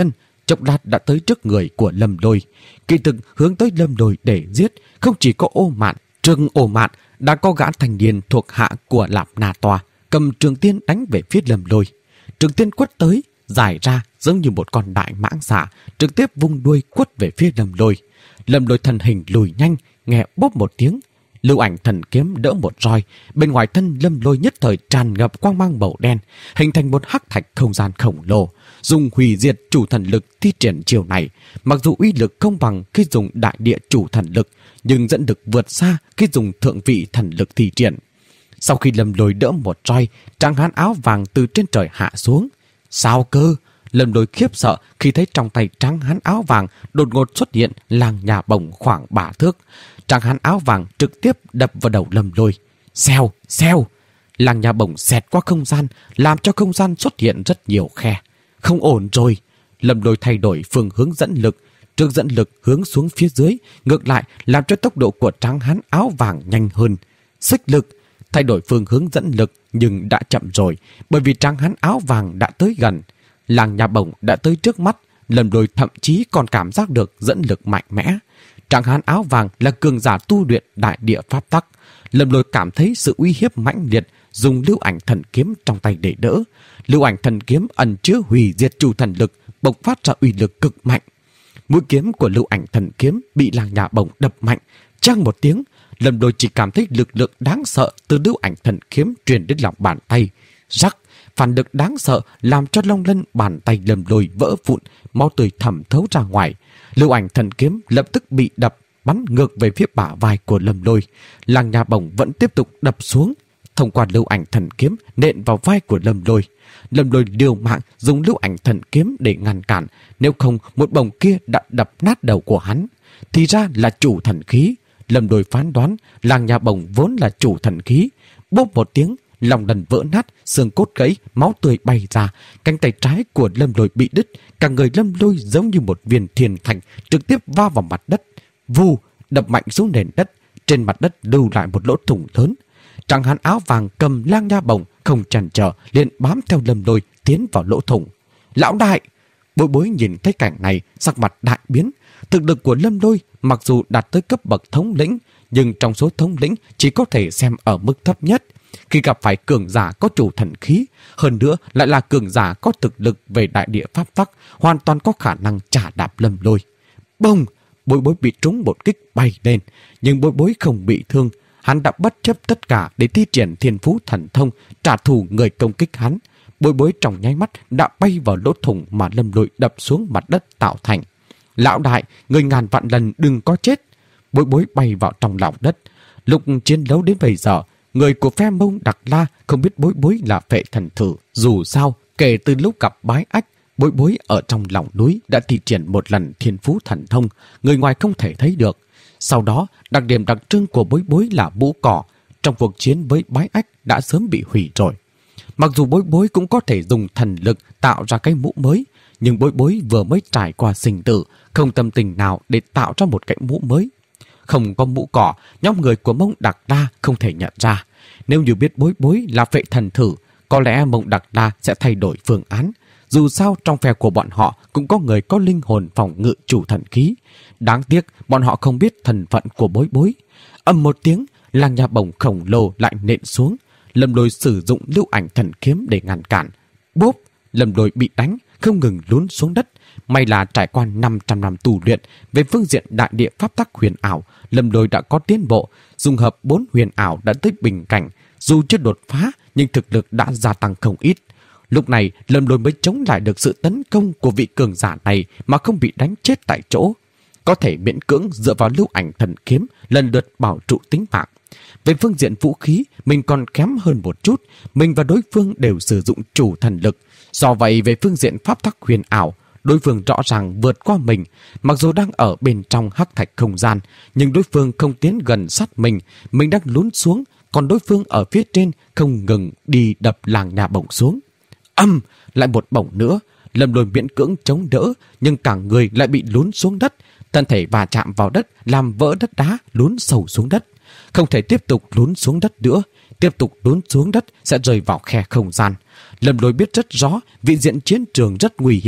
chốc lát đã tới trước người của Lâm Lôi. Kỳ thực hướng tới Lâm Lôi để giết không chỉ có Ô Mạn, Trương Ô Mạn đã có gã thanh niên thuộc hạ của Lạp Na Toa cầm trường tiên đánh về phía Lâm Lôi. Trường tiên quất tới, dài ra giống như một con đại mãng xà, trực tiếp vung đuôi quất về phía Lâm Lôi. Lâm Lôi thân hình lùi nhanh, nghe bốp một tiếng, Lưu Ảnh Thần Kiếm đỡ một roi, bên ngoài thân Lâm Lôi nhất thời tràn ngập quang mang màu đen, hình thành một hắc thạch không gian khổng lồ, dùng hủy diệt chủ thần lực thi triển chiều này. Mặc dù uy lực không bằng khi dùng đại địa chủ thần lực, nhưng dẫn lực vượt xa khi dùng thượng vị thần lực thi triển. Sau khi Lâm Lôi đỡ một roi, tráng hán áo vàng từ trên trời hạ xuống. Sao cơ? Lâm Lôi khiếp sợ khi thấy trong tay tráng hán áo vàng đột ngột xuất hiện làng nhà bổng khoảng ba thước. Tráng hán áo vàng trực tiếp đập vào đầu Lâm Lôi. Xèo, xèo! Làng nhà bổng xẹt qua không gian, làm cho không gian xuất hiện rất nhiều khe. Không ổn rồi! Lâm Lôi thay đổi phương hướng dẫn lực, trước dẫn lực hướng xuống phía dưới, ngược lại làm cho tốc độ của tráng hán áo vàng nhanh hơn. Xích lực, thay đổi phương hướng dẫn lực nhưng đã chậm rồi, bởi vì tráng hán áo vàng đã tới gần. Làng nhà bổng đã tới trước mắt, Lâm Lôi thậm chí còn cảm giác được dẫn lực mạnh mẽ. Tráng hán áo vàng là cường giả tu luyện đại địa pháp tắc. Lâm Lôi cảm thấy sự uy hiếp mãnh liệt, dùng Lưu Ảnh Thần Kiếm trong tay để đỡ. Lưu Ảnh Thần Kiếm ẩn chứa hủy diệt chủ thần lực, bộc phát ra uy lực cực mạnh. Mũi kiếm của Lưu Ảnh Thần Kiếm bị làng nhà bổng đập mạnh, chang một tiếng. Lâm Lôi chỉ cảm thấy lực lượng đáng sợ từ Lưu Ảnh Thần Kiếm truyền đến lòng bàn tay. Rắc, phản lực đáng sợ làm cho long lân bàn tay Lâm Lôi vỡ vụn, máu tươi thẩm thấu ra ngoài. Lưu Ảnh Thần Kiếm lập tức bị đập, bắn ngược về phía bả vai của Lâm Lôi. Làng nhà bổng vẫn tiếp tục đập xuống, thông qua Lưu Ảnh Thần Kiếm nện vào vai của Lâm Lôi. Lâm Lôi liều mạng dùng Lưu Ảnh Thần Kiếm để ngăn cản, nếu không một bổng kia đã đập nát đầu của hắn. Thì ra là chủ thần khí. Lâm Lôi phán đoán làng nhà bổng vốn là chủ thần khí. Bốp một tiếng, lòng lần vỡ nát, xương cốt gãy, máu tươi bay ra, cánh tay trái của Lâm Lôi bị đứt, cả người Lâm Lôi giống như một viên thiên thạch trực tiếp va vào mặt đất. Vù, đập mạnh xuống nền đất, trên mặt đất lưu lại một lỗ thủng lớn. Tráng hán áo vàng cầm lang nha bổng không chần chờ liền bám theo Lâm Lôi tiến vào lỗ thủng. Lão đại! Bối Bối nhìn thấy cảnh này, sắc mặt đại biến. Thực lực của Lâm Lôi mặc dù đạt tới cấp bậc thống lĩnh, nhưng trong số thống lĩnh chỉ có thể xem ở mức thấp nhất. Khi gặp phải cường giả có chủ thần khí, hơn nữa lại là cường giả có thực lực về đại địa pháp tắc, hoàn toàn có khả năng trả đạp Lâm Lôi. Bông! Bối Bối bị trúng một kích bay lên, nhưng Bối Bối không bị thương. Hắn đã bất chấp tất cả để thi triển thiên phú thần thông trả thù người công kích hắn. Bối Bối trong nháy mắt đã bay vào lỗ thủng mà Lâm Lôi đập xuống mặt đất tạo thành. Lão đại, người ngàn vạn lần đừng có chết! Bối Bối bay vào trong lòng đất. Lúc chiến đấu đến bây giờ, người của phe Mông Đặc La không biết Bối Bối là phệ thần thử. Dù sao, kể từ lúc gặp Bái Ách, Bối Bối ở trong lòng núi đã thi triển một lần thiên phú thần thông, người ngoài không thể thấy được. Sau đó, đặc điểm đặc trưng của Bối Bối là mũ cỏ, trong cuộc chiến với Bái Ách đã sớm bị hủy rồi. Mặc dù Bối Bối cũng có thể dùng thần lực tạo ra cái mũ mới, nhưng Bối Bối vừa mới trải qua sinh tử, không tâm tình nào để tạo ra một cái mũ mới. Không có mũ cỏ, nhóm người của Mông Đặc La không thể nhận ra. Nếu như biết Bối Bối là phệ thần thử, có lẽ Mông Đặc La sẽ thay đổi phương án. Dù sao trong phe của bọn họ cũng có người có linh hồn phòng ngự chủ thần khí. Đáng tiếc bọn họ không biết thân phận của Bối Bối. Ầm một tiếng, làng nhà bổng khổng lồ lại nện xuống. Lâm Lôi sử dụng Lưu Ảnh Thần Kiếm để ngăn cản. Bốp! Lâm Lôi bị đánh, không ngừng lún xuống đất. May là trải qua năm trăm năm tu luyện, về phương diện đại địa pháp tắc huyền ảo, Lâm Lôi đã có tiến bộ. Dung hợp bốn huyền ảo đã tới bình cảnh. Dù chưa đột phá, nhưng thực lực đã gia tăng không ít. Lúc này, Lâm Lôi mới chống lại được sự tấn công của vị cường giả này mà không bị đánh chết tại chỗ. Có thể miễn cưỡng dựa vào Lưu Ảnh Thần Kiếm lần lượt bảo trụ tính mạng. Về phương diện vũ khí, mình còn kém hơn một chút. Mình và đối phương đều sử dụng chủ thần lực. Do vậy, về phương diện pháp tắc huyền ảo, đối phương rõ ràng vượt qua mình. Mặc dù đang ở bên trong hắc thạch không gian, nhưng đối phương không tiến gần sát mình. Mình đang lún xuống, còn đối phương ở phía trên không ngừng đi đập làng nhà bổng xuống. Âm! Lại một bổng nữa. Lâm Lôi miễn cưỡng chống đỡ, nhưng cả người lại bị lún xuống đất. Thân thể va chạm vào đất, làm vỡ đất đá, lún sâu xuống đất. Không thể tiếp tục lún xuống đất nữa. Tiếp tục lún xuống đất sẽ rơi vào khe không gian. Lâm Lôi biết rất rõ vị diện chiến trường rất nguy hiểm.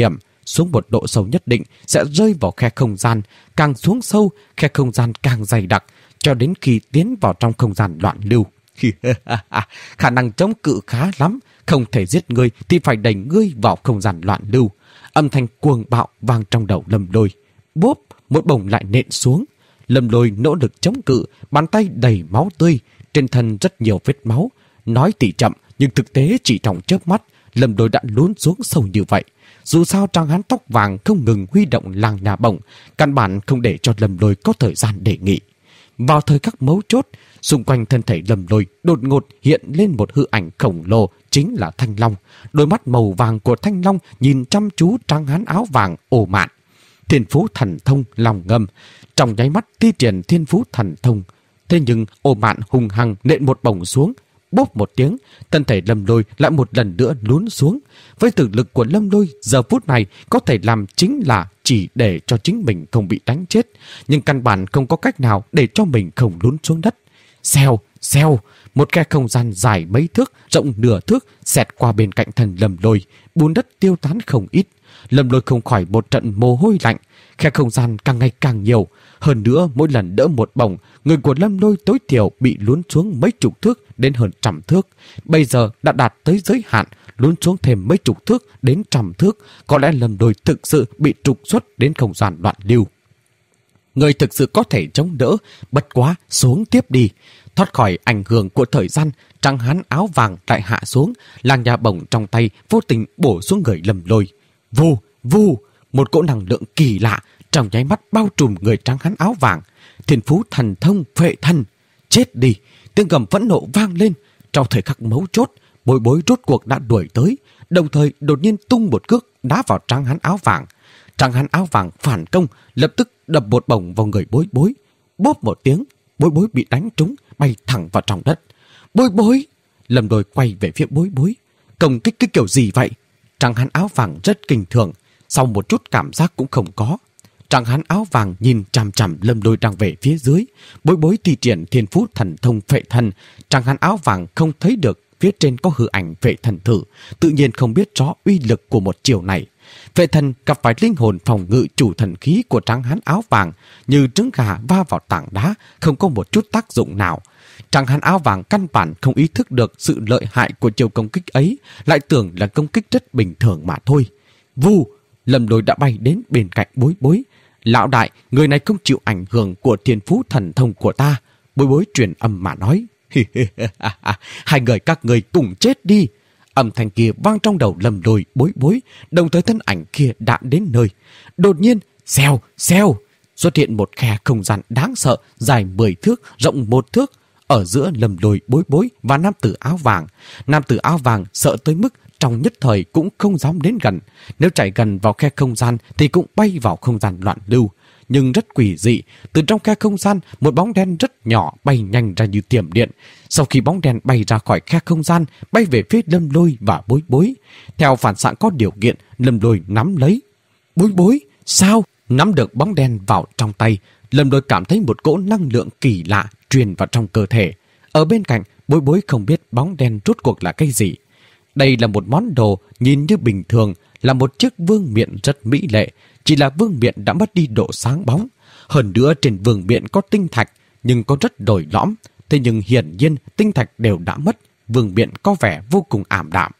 xuống một độ sâu nhất định sẽ rơi vào khe không gian, càng xuống sâu, khe không gian càng dày đặc, cho đến khi tiến vào trong không gian loạn lưu. Khả năng chống cự khá lắm, không thể giết ngươi thì phải đẩy ngươi vào không gian loạn lưu. Âm thanh cuồng bạo vang trong đầu Lâm Lôi. Bốp, một bổng lại nện xuống. Lâm Lôi nỗ lực chống cự, bàn tay đầy máu tươi, trên thân rất nhiều vết máu. Nói thì chậm, nhưng thực tế chỉ trong chớp mắt, Lâm Lôi đã lún xuống sâu như vậy. Dù sao tráng hán tóc vàng không ngừng huy động làng nhà bổng, căn bản không để cho Lâm Lôi có thời gian đề nghị. Vào thời khắc mấu chốt, xung quanh thân thể Lâm Lôi đột ngột hiện lên một hư ảnh khổng lồ, chính là Thanh Long. Đôi mắt màu vàng của Thanh Long nhìn chăm chú tráng hán áo vàng Ô Mạn. Thiên phú thần thông lòng ngâm, trong nháy mắt thi triển thiên phú thần thông. Thế nhưng Ô Mạn hung hăng nện một bổng xuống, bốp một tiếng, thân thể Lâm Lôi lại một lần nữa lún xuống. Với thực lực của Lâm Lôi giờ phút này có thể làm chính là chỉ để cho chính mình không bị đánh chết, nhưng căn bản không có cách nào để cho mình không lún xuống đất. Xèo, xèo, một khe không gian dài mấy thước, rộng nửa thước xẹt qua bên cạnh thân Lâm Lôi, bùn đất tiêu tán không ít. Lâm Lôi không khỏi một trận mồ hôi lạnh, khe không gian càng ngày càng nhiều. Hơn nữa mỗi lần đỡ một bổng, người của Lâm Lôi tối thiểu bị lún xuống mấy chục thước đến hơn trăm thước. Bây giờ đã đạt tới giới hạn, lún xuống thêm mấy chục thước đến trăm thước. Có lẽ Lâm Lôi thực sự bị trục xuất đến không gian loạn lưu. Người thực sự có thể chống đỡ, bất quá xuống tiếp đi. Thoát khỏi ảnh hưởng của thời gian, tráng hán áo vàng lại hạ xuống, làng nhà bổng trong tay vô tình bổ xuống người Lâm Lôi. Vù, vù, một cỗ năng lượng kỳ lạ trong nháy mắt bao trùm người tráng hán áo vàng. Thiên phú thần thông phệ thân. Chết đi! Tiếng gầm phẫn nộ vang lên. Trong thời khắc mấu chốt, Bối Bối rốt cuộc đã đuổi tới, đồng thời đột nhiên tung một cước đá vào tráng hán áo vàng. Tráng hán áo vàng phản công, lập tức đập một bổng vào người Bối Bối. Bóp một tiếng, Bối Bối bị đánh trúng, bay thẳng vào trong đất. Bối Bối! Lâm Lôi quay về phía Bối Bối. Công kích cái kiểu gì vậy? Tráng hán áo vàng rất kinh thường, sau một chút cảm giác cũng không có. Tráng hán áo vàng nhìn chằm chằm Lâm Lôi đang về phía dưới. Bối Bối thi triển thiên phú thần thông phệ thần. Tráng hán áo vàng không thấy được phía trên có hư ảnh phệ thần thử, tự nhiên không biết rõ uy lực của một chiều này. Phệ thần gặp phải linh hồn phòng ngự chủ thần khí của tráng hán áo vàng, như trứng gà va vào tảng đá, không có một chút tác dụng nào. Tráng hán áo vàng căn bản không ý thức được sự lợi hại của chiều công kích ấy, lại tưởng là công kích rất bình thường mà thôi. Vù! Lâm Lôi đã bay đến bên cạnh Bối Bối. Lão đại, người này không chịu ảnh hưởng của thiên phú thần thông của ta. Bối Bối truyền âm mà nói. Hai người các người cùng chết đi. Âm thanh kia vang trong đầu Lâm Lôi, Bối Bối, đồng thời thân ảnh kia đã đến nơi. Đột nhiên, xèo, xèo, xuất hiện một khe không gian đáng sợ, dài mười thước, rộng một thước, ở giữa Lâm Lôi, Bối Bối và nam tử áo vàng. Nam tử áo vàng sợ tới mức trong nhất thời cũng không dám đến gần. Nếu chạy gần vào khe không gian thì cũng bay vào không gian loạn lưu. Nhưng rất quỷ dị, từ trong khe không gian một bóng đen rất nhỏ bay nhanh ra như tiềm điện. Sau khi bóng đen bay ra khỏi khe không gian, bay về phía Lâm Lôi và Bối Bối. Theo phản xạ có điều kiện, Lâm Lôi nắm lấy. Bối Bối, sao? Nắm được bóng đen vào trong tay, Lâm Lôi cảm thấy một cỗ năng lượng kỳ lạ truyền vào trong cơ thể. Ở bên cạnh, Bối Bối không biết bóng đen rốt cuộc là cái gì. Đây là một món đồ nhìn như bình thường, là một chiếc vương miện rất mỹ lệ, chỉ là vương miện đã mất đi độ sáng bóng. Hơn nữa trên vương miện có tinh thạch, nhưng có rất đồi lõm. Thế nhưng hiển nhiên tinh thạch đều đã mất, vương miện có vẻ vô cùng ảm đạm.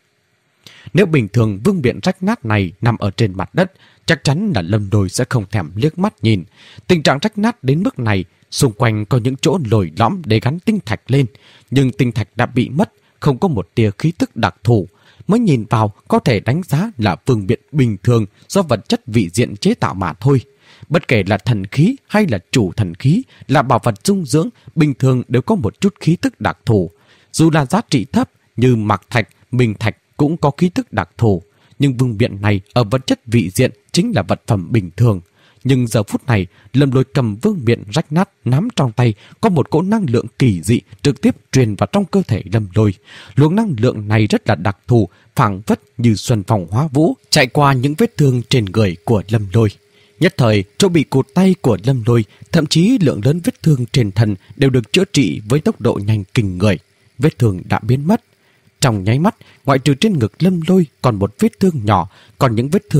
Nếu bình thường vương miện rách nát này nằm ở trên mặt đất, chắc chắn là Lâm Lôi sẽ không thèm liếc mắt nhìn. Tình trạng rách nát đến mức này, xung quanh có những chỗ lồi lõm để gắn tinh thạch lên, nhưng tinh thạch đã bị mất, không có một tia khí tức đặc thù. Mới nhìn vào có thể đánh giá là vương miện bình thường do vật chất vị diện chế tạo mà thôi. Bất kể là thần khí hay là chủ thần khí, là bảo vật dung dưỡng, bình thường đều có một chút khí tức đặc thù. Dù là giá trị thấp như mạc thạch, minh thạch cũng có khí tức đặc thù. Nhưng vương miện này ở vật chất vị diện chính là vật phẩm bình thường. Nhưng giờ phút này, Lâm Lôi cầm vương miện rách nát nắm trong tay, có một cỗ năng lượng kỳ dị trực tiếp truyền vào trong cơ thể Lâm Lôi. Luồng năng lượng này rất là đặc thù, phảng phất như xuân phong hóa vũ, chạy qua những vết thương trên người của Lâm Lôi. Nhất thời, chỗ bị cụt tay của Lâm Lôi, thậm chí lượng lớn vết thương trên thân đều được chữa trị với tốc độ nhanh kinh người. Vết thương đã biến mất. Trong nháy mắt, ngoại trừ trên ngực Lâm Lôi còn một vết thương nhỏ, còn những vết thương khác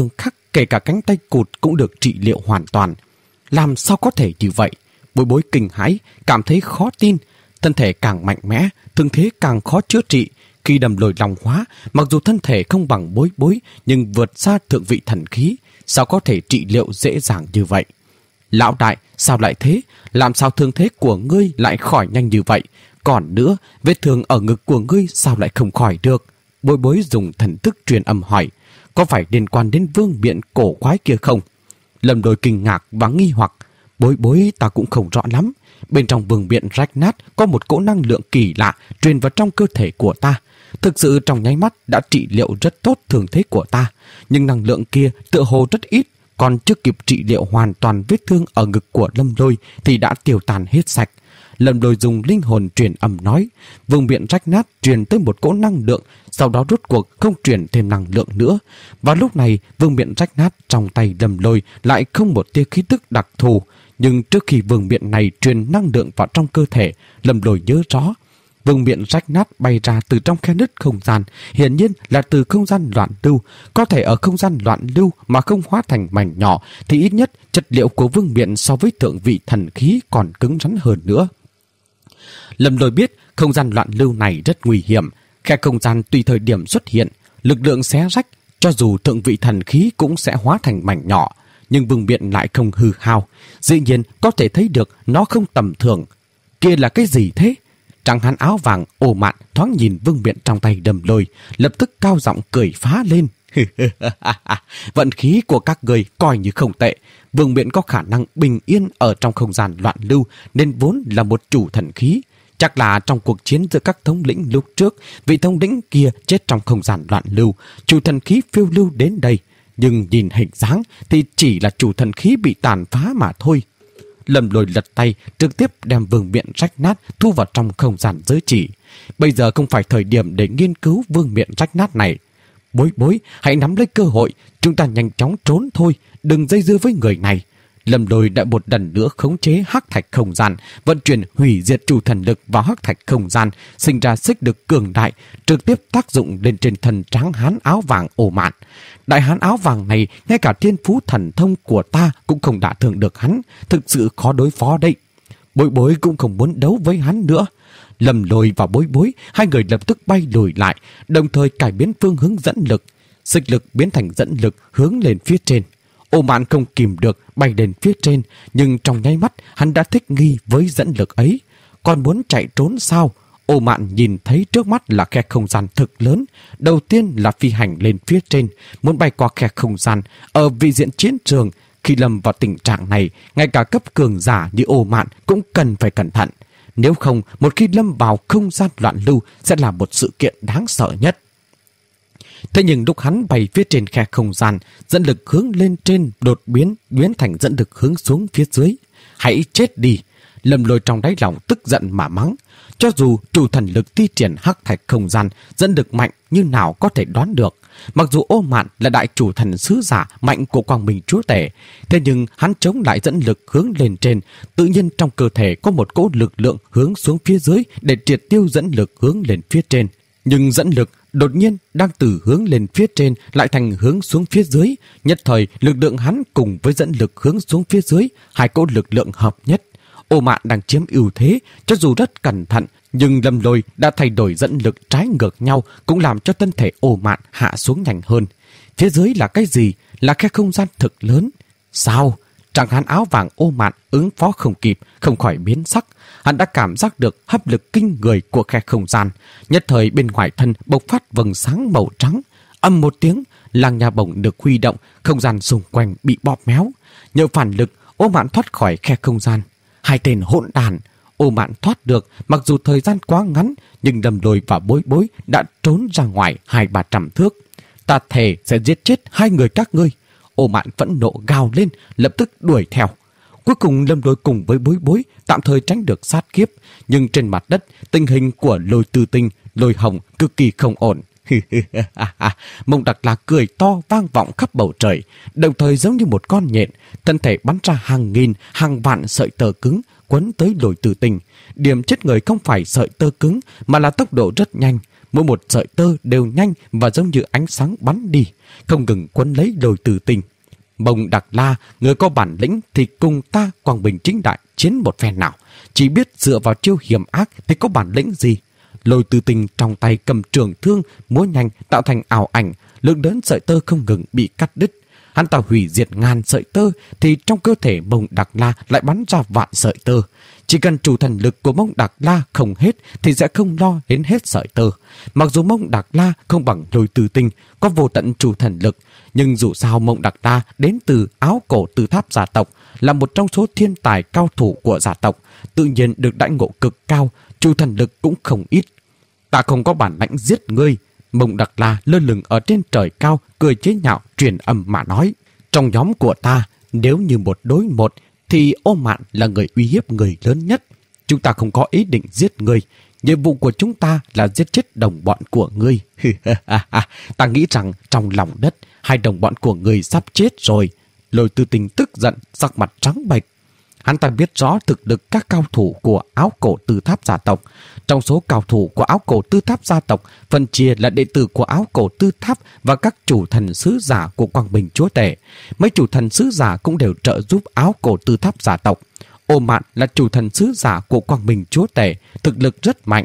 kể cả cánh tay cụt cũng được trị liệu hoàn toàn. Làm sao có thể như vậy? Bối Bối kinh hãi, cảm thấy khó tin. Thân thể càng mạnh mẽ, thương thế càng khó chữa trị. Khi Lâm Lôi long hóa, mặc dù thân thể không bằng Bối Bối, nhưng vượt xa thượng vị thần khí, sao có thể trị liệu dễ dàng như vậy? Lão đại, sao lại thế? Làm sao thương thế của ngươi lại khỏi nhanh như vậy? Còn nữa, vết thương ở ngực của ngươi sao lại không khỏi được? Bối Bối dùng thần thức truyền âm hỏi, có phải liên quan đến vương miện cổ quái kia không? Lâm Lôi kinh ngạc và nghi hoặc, Bối Bối ta cũng không rõ lắm. Bên trong vương miện rách nát có một cỗ năng lượng kỳ lạ truyền vào trong cơ thể của ta. Thực sự trong nháy mắt đã trị liệu rất tốt thương thế của ta, nhưng năng lượng kia tựa hồ rất ít, còn chưa kịp trị liệu hoàn toàn vết thương ở ngực của Lâm Lôi thì đã tiêu tan hết sạch. Lâm Lôi dùng linh hồn truyền âm nói, vương miện rách nát truyền tới một cỗ năng lượng, sau đó rốt cuộc không truyền thêm năng lượng nữa. Và lúc này vương miện rách nát trong tay Lâm Lôi lại không một tia khí tức đặc thù, nhưng trước khi vương miện này truyền năng lượng vào trong cơ thể, Lâm Lôi nhớ rõ, vương miện rách nát bay ra từ trong khe nứt không gian, hiển nhiên là từ không gian loạn lưu. Có thể ở không gian loạn lưu mà không hóa thành mảnh nhỏ thì ít nhất chất liệu của vương miện so với thượng vị thần khí còn cứng rắn hơn nữa. Lâm Lôi biết không gian loạn lưu này rất nguy hiểm. Khe không gian tùy thời điểm xuất hiện, lực lượng xé rách, cho dù thượng vị thần khí cũng sẽ hóa thành mảnh nhỏ. Nhưng vương miện lại không hư hao, dĩ nhiên có thể thấy được nó không tầm thường. Kia là cái gì thế? Trắng hán áo vàng ồ mạn thoáng nhìn vương miện trong tay Lâm Lôi, lập tức cao giọng cười phá lên. Vận khí của các người coi như không tệ. Vương miện có khả năng bình yên ở trong không gian loạn lưu, nên vốn là một chủ thần khí. Chắc là trong cuộc chiến giữa các thống lĩnh lúc trước, vị thống lĩnh kia chết trong không gian loạn lưu, chủ thần khí phiêu lưu đến đây. Nhưng nhìn hình dáng thì chỉ là chủ thần khí bị tàn phá mà thôi. Lâm Lôi lật tay, trực tiếp đem vương miện rách nát thu vào trong không gian giới chỉ. Bây giờ không phải thời điểm để nghiên cứu vương miện rách nát này. Bối Bối, hãy nắm lấy cơ hội, chúng ta nhanh chóng trốn thôi, đừng dây dưa với người này. Lâm Lôi đã một lần nữa khống chế hắc thạch không gian, vận chuyển hủy diệt chủ thần lực vào hắc thạch không gian, sinh ra xích lực cường đại, trực tiếp tác dụng lên trên thần tráng hán áo vàng ồ mạn. Đại hán áo vàng này, ngay cả thiên phú thần thông của ta cũng không đả thương được hắn, thực sự khó đối phó đấy. Bối Bối cũng không muốn đấu với hắn nữa. Lâm Lôi và Bối Bối, hai người lập tức bay lùi lại, đồng thời cải biến phương hướng dẫn lực. Xích lực biến thành dẫn lực hướng lên phía trên. Ô Mạn không kìm được bay lên phía trên, nhưng trong nháy mắt hắn đã thích nghi với dẫn lực ấy. Còn muốn chạy trốn sao? Ô Mạn nhìn thấy trước mắt là khe không gian thực lớn. Đầu tiên là phi hành lên phía trên, muốn bay qua khe không gian. Ở vị diện chiến trường, khi lâm vào tình trạng này, ngay cả cấp cường giả như Ô Mạn cũng cần phải cẩn thận. Nếu không, một khi lâm vào không gian loạn lưu sẽ là một sự kiện đáng sợ nhất. Thế nhưng lúc hắn bay phía trên khe không gian, dẫn lực hướng lên trên đột biến, biến thành dẫn lực hướng xuống phía dưới. Hãy chết đi! Lâm Lôi trong đáy lòng tức giận mà mắng. Cho dù chủ thần lực thi triển hắc thạch không gian, dẫn lực mạnh như nào có thể đoán được. Mặc dù Ô Mạn là đại chủ thần sứ giả mạnh của Quang Minh Chúa Tể, thế nhưng hắn chống lại dẫn lực hướng lên trên, tự nhiên trong cơ thể có một cỗ lực lượng hướng xuống phía dưới để triệt tiêu dẫn lực hướng lên phía trên. Nhưng dẫn lực đột nhiên đang từ hướng lên phía trên lại thành hướng xuống phía dưới. Nhất thời lực lượng hắn cùng với dẫn lực hướng xuống phía dưới, hai cỗ lực lượng hợp nhất. Ô Mạn đang chiếm ưu thế, cho dù rất cẩn thận, nhưng Lâm Lôi đã thay đổi dẫn lực trái ngược nhau, cũng làm cho thân thể Ô Mạn hạ xuống nhanh hơn. Phía dưới là cái gì? Là khe không gian thực lớn. Sao? Tráng hán áo vàng Ô Mạn ứng phó không kịp, không khỏi biến sắc. Hắn đã cảm giác được hấp lực kinh người của khe không gian. Nhất thời bên ngoài thân bộc phát vầng sáng màu trắng. Âm một tiếng, làng nhà bổng được huy động, không gian xung quanh bị bóp méo. Nhờ phản lực, Ô Mạn thoát khỏi khe không gian. Hai tên hỗn đàn. Ô Mạn thoát được, mặc dù thời gian quá ngắn, nhưng Lâm Lôi và Bối Bối đã trốn ra ngoài hai ba trăm thước. Ta thề sẽ giết chết hai người các ngươi. Ô Mạn phẫn nộ gào lên, lập tức đuổi theo. Cuối cùng Lâm Lôi cùng với Bối Bối tạm thời tránh được sát kiếp, nhưng trên mặt đất tình hình của Lôi Tư Tinh, Lôi Hồng cực kỳ không ổn. Mông Đặc là cười to vang vọng khắp bầu trời, đồng thời giống như một con nhện, thân thể bắn ra hàng nghìn, hàng vạn sợi tơ cứng quấn tới Lôi Tư Tinh. Điểm chết người không phải sợi tơ cứng mà là tốc độ rất nhanh, mỗi một sợi tơ đều nhanh và giống như ánh sáng bắn đi, không ngừng quấn lấy Lôi Tư Tinh. Mông Đặc La, người có bản lĩnh thì cùng ta quang bình chính đại chiến một phen nào. Chỉ biết dựa vào chiêu hiểm ác thì có bản lĩnh gì? Lôi Tư Tinh trong tay cầm trường thương, múa nhanh tạo thành ảo ảnh, lượng lớn sợi tơ không ngừng bị cắt đứt. Hắn ta hủy diệt ngàn sợi tơ thì trong cơ thể Mông Đặc La lại bắn ra vạn sợi tơ. Chỉ cần chủ thần lực của Mông Đặc La không hết thì sẽ không lo đến hết sợi tơ. Mặc dù Mông Đặc La không bằng Lôi Tư Tinh có vô tận chủ thần lực, nhưng dù sao Mông Đặc La đến từ Áo Cổ Tư Tháp gia tộc, là một trong số thiên tài cao thủ của gia tộc, tự nhiên được đãi ngộ cực cao, chủ thần lực cũng không ít. Ta không có bản lãnh giết ngươi. Mông Đặc La lơ lửng ở trên trời cao, cười chế nhạo truyền âm mà nói. Trong nhóm của ta, nếu như một đối một, thì Ô Mạn là người uy hiếp người lớn nhất. Chúng ta không có ý định giết ngươi. Nhiệm vụ của chúng ta là giết chết đồng bọn của ngươi. Ta nghĩ rằng trong lòng đất, hai đồng bọn của ngươi sắp chết rồi. Lôi Tư Tinh tức giận, sắc mặt trắng bệch. Hắn ta biết rõ thực lực các cao thủ của Áo Cổ Tư Tháp gia tộc. Trong số cao thủ của Áo Cổ Tư Tháp gia tộc, phần chia là đệ tử của Áo Cổ Tư Tháp và các chủ thần sứ giả của Quang Bình Chúa Tể. Mấy chủ thần sứ giả cũng đều trợ giúp Áo Cổ Tư Tháp gia tộc. Ô Mạn là chủ thần sứ giả của Quang Bình Chúa Tể, thực lực rất mạnh.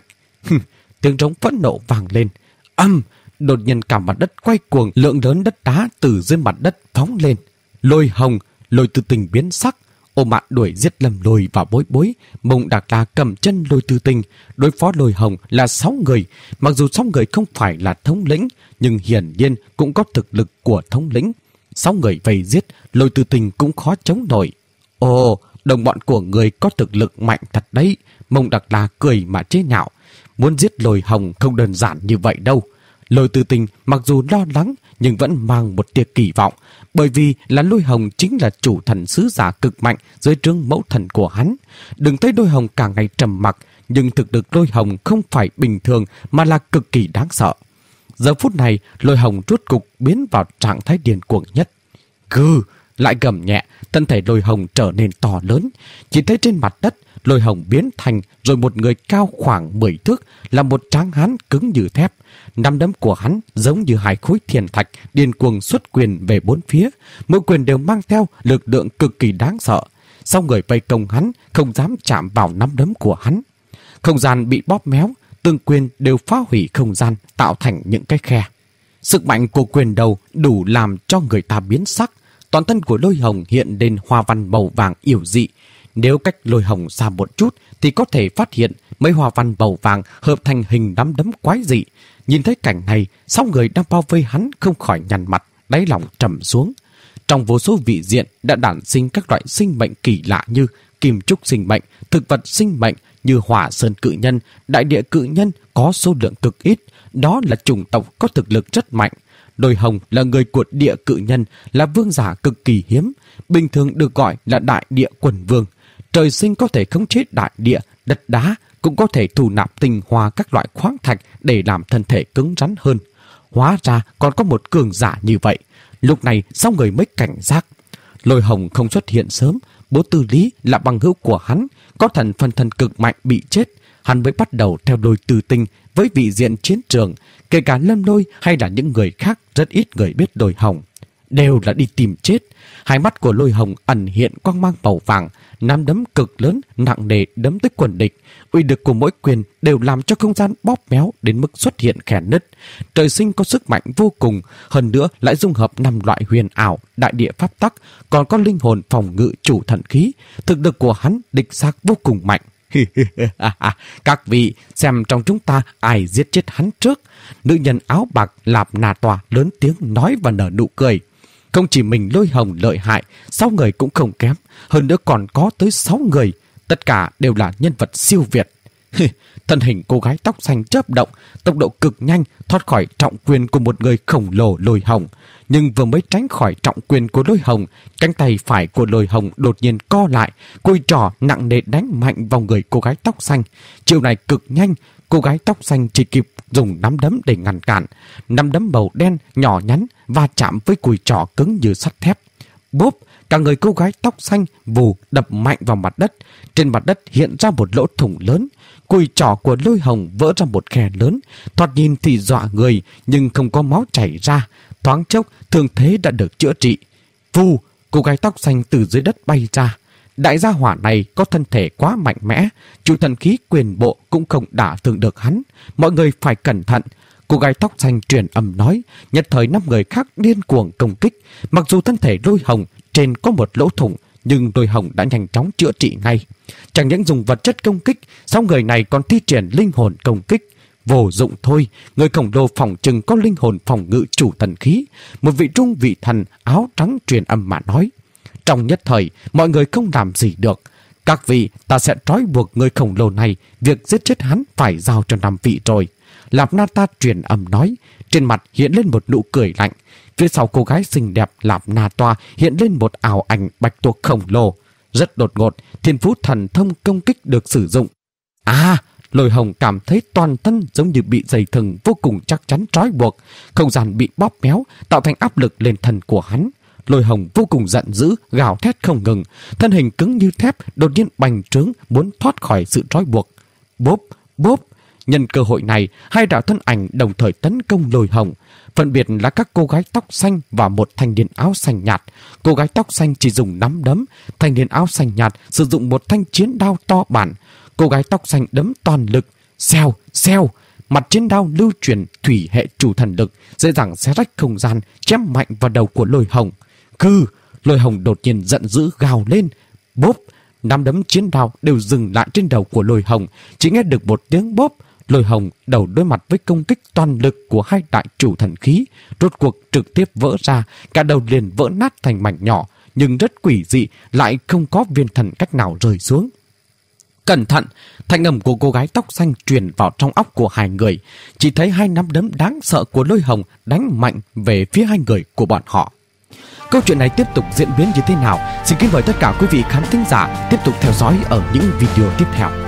Tiếng trống phẫn nộ vang lên. Âm! Đột nhiên cả mặt đất quay cuồng, lượng lớn đất đá từ dưới mặt đất phóng lên. Lôi Hồng, Lôi Tư Tinh biến sắc. Ô Mạn đuổi giết Lâm Lôi và Bối Bối. Mông Đặc La cầm chân Lôi Tư Tinh. Đối phó Lôi Hồng là sáu người. Mặc dù sáu người không phải là thống lĩnh, nhưng hiển nhiên cũng có thực lực của thống lĩnh. Sáu người vây giết, Lôi Tư Tinh cũng khó chống nổi. Ồ, đồng bọn của người có thực lực mạnh thật đấy. Mông Đặc La cười mà chế nhạo. Muốn giết Lôi Hồng không đơn giản như vậy đâu. Lôi Tư Tinh mặc dù lo lắng nhưng vẫn mang một tia kỳ vọng, bởi vì là Lôi Hồng chính là chủ thần sứ giả cực mạnh dưới trướng mẫu thần của hắn. Đừng thấy Lôi Hồng cả ngày trầm mặc, nhưng thực lực Lôi Hồng không phải bình thường mà là cực kỳ đáng sợ. Giờ phút này, Lôi Hồng rốt cục biến vào trạng thái điên cuồng nhất. Gừ, lại gầm nhẹ, thân thể Lôi Hồng trở nên to lớn. Chỉ thấy trên mặt đất, Lôi Hồng biến thành rồi một người cao khoảng mười thước, là một tráng hán cứng như thép. Nắm đấm của hắn giống như hai khối thiên thạch điên cuồng xuất quyền về bốn phía, mỗi quyền đều mang theo lực lượng cực kỳ đáng sợ. Sau người vây công hắn không dám chạm vào nắm đấm của hắn. Không gian bị bóp méo, từng quyền đều phá hủy không gian, tạo thành những cái khe. Sức mạnh của quyền đầu đủ làm cho người ta biến sắc. Toàn thân của Lôi Hồng hiện lên hoa văn màu vàng yêu dị. Nếu cách Lôi Hồng xa một chút thì có thể phát hiện mấy hoa văn màu vàng hợp thành hình nắm đấm quái dị. Nhìn thấy cảnh này, sáu người đang bao vây hắn không khỏi nhăn mặt, đáy lòng trầm xuống. Trong vô số vị diện đã đản sinh các loại sinh mệnh kỳ lạ như kim trúc sinh mệnh, thực vật sinh mệnh như hỏa sơn cự nhân, đại địa cự nhân có số lượng cực ít. Đó là chủng tộc có thực lực rất mạnh. Lôi Hồng là người của địa cự nhân, là vương giả cực kỳ hiếm, bình thường được gọi là đại địa quần vương. Trời sinh có thể khống chế đại địa, đất đá, cũng có thể thu nạp tinh hoa các loại khoáng thạch để làm thân thể cứng rắn hơn. Hóa ra còn có một cường giả như vậy. Lúc này sáu người mới cảnh giác. Lôi Hồng không xuất hiện sớm, Bố Tư Lý là bằng hữu của hắn, có thần phân thân cực mạnh bị chết. Hắn mới bắt đầu theo Lôi Tư Tinh với vị diện chiến trường. Kể cả Lâm Lôi hay là những người khác, rất ít người biết Lôi Hồng, đều là đi tìm chết. Hai mắt của Lôi Hồng ẩn hiện quang mang màu vàng, nắm đấm cực lớn nặng nề đấm tới quần địch. Uy lực của mỗi quyền đều làm cho không gian bóp méo đến mức xuất hiện khe nứt. Trời sinh có sức mạnh vô cùng, hơn nữa lại dung hợp năm loại huyền ảo, đại địa pháp tắc, còn có linh hồn phòng ngự chủ thần khí. Thực lực của hắn đích xác vô cùng mạnh. Các vị xem trong chúng ta ai giết chết hắn trước. Nữ nhân áo bạc Lạp Nà Tòa lớn tiếng nói và nở nụ cười. Không chỉ mình Lôi Hồng lợi hại, sáu người cũng không kém, hơn nữa còn có tới sáu người, tất cả đều là nhân vật siêu việt. Thân hình cô gái tóc xanh chớp động, tốc độ cực nhanh, thoát khỏi trọng quyền của một người khổng lồ Lôi Hồng. Nhưng vừa mới tránh khỏi trọng quyền của Lôi Hồng, cánh tay phải của Lôi Hồng đột nhiên co lại, cùi trỏ nặng nề đánh mạnh vào người cô gái tóc xanh. Chiều này cực nhanh, cô gái tóc xanh chỉ kịp dùng nắm đấm để ngăn cản. Nắm đấm màu đen nhỏ nhắn va chạm với cùi trỏ cứng như sắt thép. Bốp, cả người cô gái tóc xanh vù đập mạnh vào mặt đất. Trên mặt đất hiện ra một lỗ thủng lớn. Cùi trỏ của Lôi Hồng vỡ ra một khe lớn. Thoạt nhìn thì dọa người, nhưng không có máu chảy ra. Thoáng chốc thương thế đã được chữa trị. Phù, cô gái tóc xanh từ dưới đất bay ra. Đại gia hỏa này có thân thể quá mạnh mẽ, chủ thần khí quyền bộ cũng không đả thương được hắn. Mọi người phải cẩn thận. Cô gái tóc xanh truyền âm nói, nhất thời năm người khác điên cuồng công kích. Mặc dù thân thể Lôi Hồng trên có một lỗ thủng, nhưng Lôi Hồng đã nhanh chóng chữa trị ngay. Chẳng những dùng vật chất công kích, sau người này còn thi triển linh hồn công kích. Vô dụng thôi, người khổng lồ phòng chừng có linh hồn phòng ngự chủ thần khí. Một vị trung vị thần áo trắng truyền âm mà nói. Trong nhất thời, mọi người không làm gì được. Các vị, ta sẽ trói buộc người khổng lồ này, việc giết chết hắn phải giao cho năm vị rồi. Lạp Na Ta truyền âm nói, trên mặt hiện lên một nụ cười lạnh. Phía sau cô gái xinh đẹp Lạp Na Toa hiện lên một ảo ảnh bạch tuộc khổng lồ. Rất đột ngột, thiên phú thần thông công kích được sử dụng. À, Lôi Hồng cảm thấy toàn thân giống như bị dây thừng vô cùng chắc chắn trói buộc. Không gian bị bóp méo, tạo thành áp lực lên thân của hắn. Lôi Hồng vô cùng giận dữ, gào thét không ngừng. Thân hình cứng như thép, đột nhiên bành trướng, muốn thoát khỏi sự trói buộc. Bốp, bốp. Nhân cơ hội này, hai đạo thân ảnh đồng thời tấn công Lôi Hồng. Phân biệt là các cô gái tóc xanh và một thanh niên áo xanh nhạt. Cô gái tóc xanh chỉ dùng nắm đấm, thanh niên áo xanh nhạt sử dụng một thanh chiến đao to bản. Cô gái tóc xanh đấm toàn lực, xèo, xèo. Mặt chiến đao lưu truyền thủy hệ chủ thần lực, dễ dàng xé rách không gian, chém mạnh vào đầu của Lôi Hồng. Cư, Lôi Hồng đột nhiên giận dữ gào lên. Bốp, nắm đấm chiến đao đều dừng lại trên đầu của Lôi Hồng, chỉ nghe được một tiếng bốp. Lôi Hồng đầu đối mặt với công kích toàn lực của hai đại chủ thần khí, rốt cuộc trực tiếp vỡ ra, cả đầu liền vỡ nát thành mảnh nhỏ, nhưng rất quỷ dị, lại không có viên thần cách nào rơi xuống. Cẩn thận, thanh âm của cô gái tóc xanh truyền vào trong óc của hai người, chỉ thấy hai nắm đấm đáng sợ của Lôi Hồng đánh mạnh về phía hai người của bọn họ. Câu chuyện này tiếp tục diễn biến như thế nào? Xin kính mời tất cả quý vị khán thính giả tiếp tục theo dõi ở những video tiếp theo.